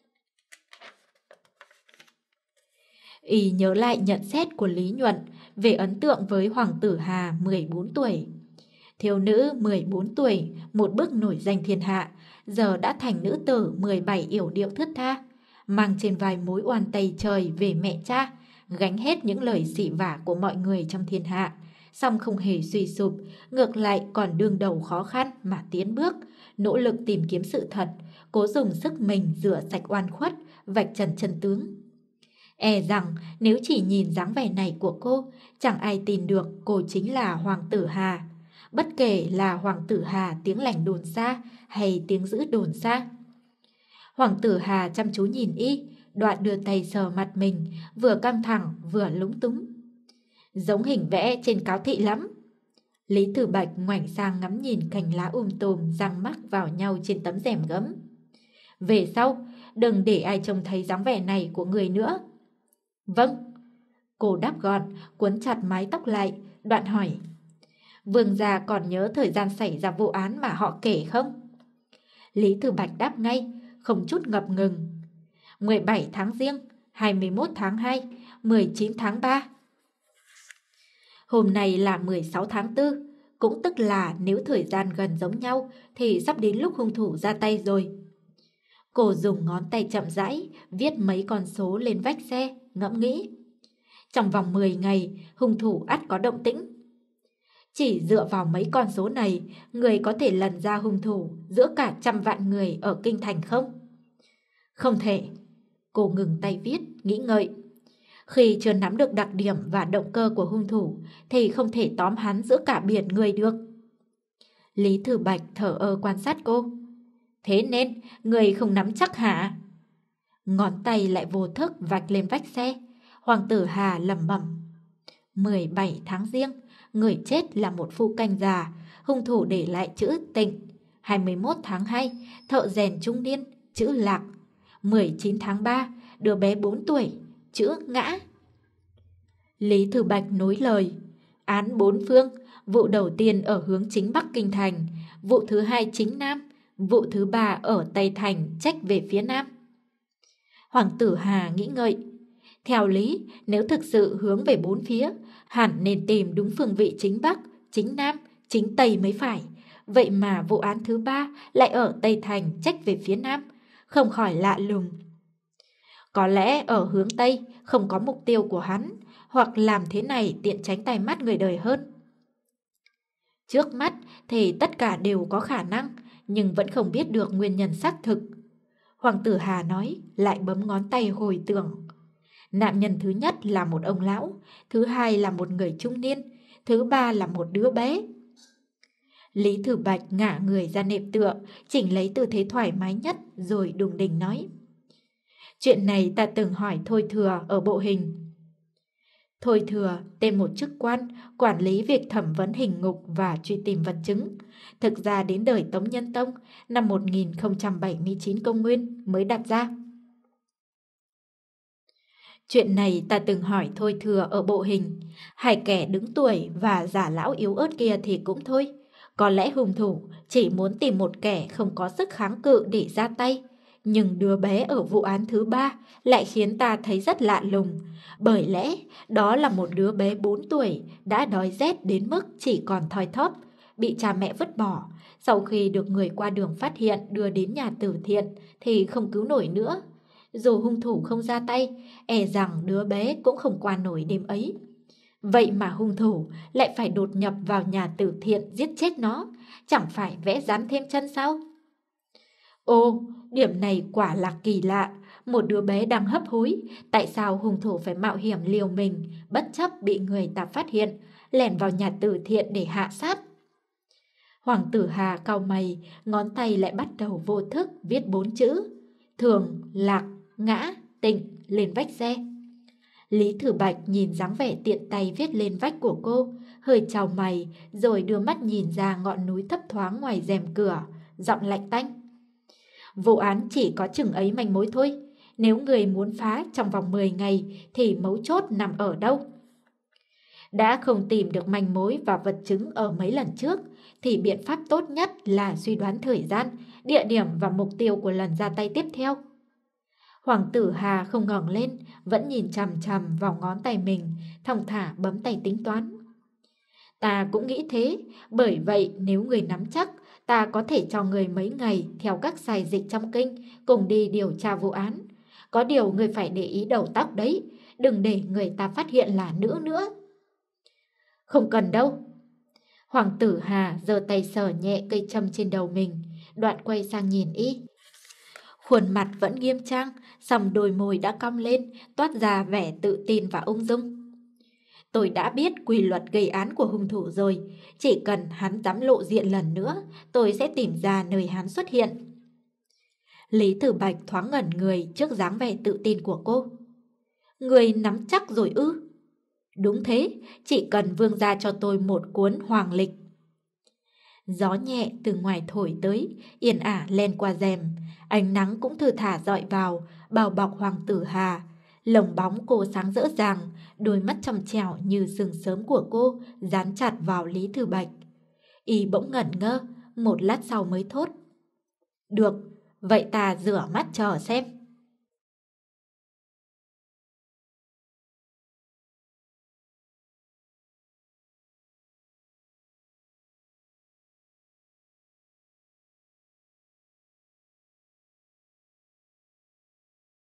Y nhớ lại nhận xét của Lý Nhuận về ấn tượng với Hoàng tử Hà mười bốn tuổi. Thiếu nữ mười bốn tuổi, một bước nổi danh thiên hạ, giờ đã thành nữ tử mười bảy yểu điệu thướt tha, mang trên vai mối oan tày trời về mẹ cha, gánh hết những lời xỉ vả của mọi người trong thiên hạ, song không hề suy sụp, ngược lại còn đương đầu khó khăn mà tiến bước, nỗ lực tìm kiếm sự thật, cố dùng sức mình rửa sạch oan khuất, vạch trần chân tướng. E rằng nếu chỉ nhìn dáng vẻ này của cô, chẳng ai tin được cô chính là Hoàng tử Hà, bất kể là Hoàng tử Hà tiếng lành đồn xa hay tiếng dữ đồn xa. Hoàng tử Hà chăm chú nhìn y, đoạn đưa tay sờ mặt mình, vừa căng thẳng vừa lúng túng. Giống hình vẽ trên cáo thị lắm. Lý Thừa Bạch ngoảnh sang ngắm nhìn cành lá um tùm răng mắc vào nhau trên tấm rèm gấm. Về sau, đừng để ai trông thấy dáng vẻ này của người nữa. Vâng. Cô đáp gọn, cuốn chặt mái tóc lại, đoạn hỏi. Vương gia còn nhớ thời gian xảy ra vụ án mà họ kể không? Lý Thừa Bạch đáp ngay, không chút ngập ngừng. mười bảy tháng Giêng, hai mươi mốt tháng hai, mười chín tháng ba. Hôm nay là mười sáu tháng tư, cũng tức là nếu thời gian gần giống nhau thì sắp đến lúc hung thủ ra tay rồi. Cô dùng ngón tay chậm rãi viết mấy con số lên vách xe, ngẫm nghĩ. Trong vòng mười ngày, hung thủ ắt có động tĩnh. Chỉ dựa vào mấy con số này, người có thể lần ra hung thủ giữa cả trăm vạn người ở kinh thành không? Không thể. Cô ngừng tay viết, nghĩ ngợi. Khi chưa nắm được đặc điểm và động cơ của hung thủ thì không thể tóm hắn giữa cả biển người được. Lý Thừa Bạch thở ơ quan sát cô. Thế nên, người không nắm chắc hả? Ngón tay lại vô thức vạch lên vách xe. Hoàng tử Hà lẩm bẩm. mười bảy tháng Giêng, người chết là một phu canh già, hung thủ để lại chữ Tịnh. hai mươi mốt tháng hai, thợ rèn trung niên, chữ Lạc. mười chín tháng ba, đứa bé bốn tuổi, chữ Ngã. Lý Thừa Bạch nối lời. Án bốn phương, vụ đầu tiên ở hướng chính Bắc Kinh Thành, vụ thứ hai chính Nam, vụ thứ ba ở Tây Thành trách về phía Nam. Hoàng tử Hà nghĩ ngợi. Theo lý, nếu thực sự hướng về bốn phía, hẳn nên tìm đúng phương vị chính Bắc, chính Nam, chính Tây mới phải. Vậy mà vụ án thứ ba lại ở Tây Thành trách về phía Nam, không khỏi lạ lùng. Có lẽ ở hướng Tây không có mục tiêu của hắn, hoặc làm thế này tiện tránh tay mắt người đời hơn. Trước mắt thì tất cả đều có khả năng, nhưng vẫn không biết được nguyên nhân xác thực. Hoàng tử Hà nói, lại bấm ngón tay hồi tưởng. Nạn nhân thứ nhất là một ông lão, thứ hai là một người trung niên, thứ ba là một đứa bé. Lý Thử Bạch ngả người ra nệm tựa, chỉnh lấy tư thế thoải mái nhất rồi đùng đỉnh nói. Chuyện này ta từng hỏi Thôi Thừa ở Bộ Hình. Thôi Thừa tên một chức quan quản lý việc thẩm vấn hình ngục và truy tìm vật chứng. Thực ra đến đời Tống Nhân Tông năm một nghìn không trăm bảy mươi chín công nguyên mới đặt ra. Chuyện này ta từng hỏi Thôi Thừa ở Bộ Hình. Hai kẻ đứng tuổi và giả lão yếu ớt kia thì cũng thôi. Có lẽ hung thủ chỉ muốn tìm một kẻ không có sức kháng cự để ra tay. Nhưng đứa bé ở vụ án thứ ba lại khiến ta thấy rất lạ lùng. Bởi lẽ đó là một đứa bé bốn tuổi đã đói rét đến mức chỉ còn thoi thóp, bị cha mẹ vứt bỏ. Sau khi được người qua đường phát hiện đưa đến nhà từ thiện thì không cứu nổi nữa. Dù hung thủ không ra tay, e rằng đứa bé cũng không qua nổi đêm ấy. Vậy mà hung thủ lại phải đột nhập vào nhà từ thiện giết chết nó, chẳng phải vẽ rắn thêm chân sao? Ô, điểm này quả là kỳ lạ. Một đứa bé đang hấp hối, tại sao hung thủ phải mạo hiểm liều mình, bất chấp bị người ta phát hiện, lẻn vào nhà từ thiện để hạ sát? Hoàng tử Hà cau mày, ngón tay lại bắt đầu vô thức viết bốn chữ: Thường, Lạc, Ngã, Tịnh lên vách xe. Lý Thử Bạch nhìn dáng vẻ tiện tay viết lên vách của cô, hơi chau mày, rồi đưa mắt nhìn ra ngọn núi thấp thoáng ngoài rèm cửa, giọng lạnh tanh. Vụ án chỉ có chừng ấy manh mối thôi. Nếu người muốn phá trong vòng mười ngày thì mấu chốt nằm ở đâu? Đã không tìm được manh mối và vật chứng ở mấy lần trước thì biện pháp tốt nhất là suy đoán thời gian, địa điểm và mục tiêu của lần ra tay tiếp theo. Hoàng tử Hà không ngẩng lên, vẫn nhìn chằm chằm vào ngón tay mình, thong thả bấm tay tính toán. Ta cũng nghĩ thế, bởi vậy nếu người nắm chắc, ta có thể cho người mấy ngày theo các sai dịch trong kinh cùng đi điều tra vụ án. Có điều người phải để ý đầu tóc đấy, đừng để người ta phát hiện là nữ nữa. Không cần đâu. Hoàng tử Hà giơ tay sờ nhẹ cây châm trên đầu mình, đoạn quay sang nhìn y. Khuôn mặt vẫn nghiêm trang, song đôi môi đã cong lên, toát ra vẻ tự tin và ung dung. Tôi đã biết quy luật gây án của hung thủ rồi, chỉ cần hắn dám lộ diện lần nữa, tôi sẽ tìm ra nơi hắn xuất hiện. Lý Thử Bạch thoáng ngẩn người trước dáng vẻ tự tin của cô. Người nắm chắc rồi ư? Đúng thế, chỉ cần vương ra cho tôi một cuốn hoàng lịch. Gió nhẹ từ ngoài thổi tới, yên ả len qua rèm, ánh nắng cũng thư thả dọi vào, bao bọc Hoàng tử Hà. Lồng bóng cô sáng rỡ ràng, đôi mắt trong trẻo như sương sớm của cô dán chặt vào Lý Thử Bạch. Y bỗng ngẩn ngơ, một lát sau mới thốt. Được, vậy ta rửa mắt chờ xem.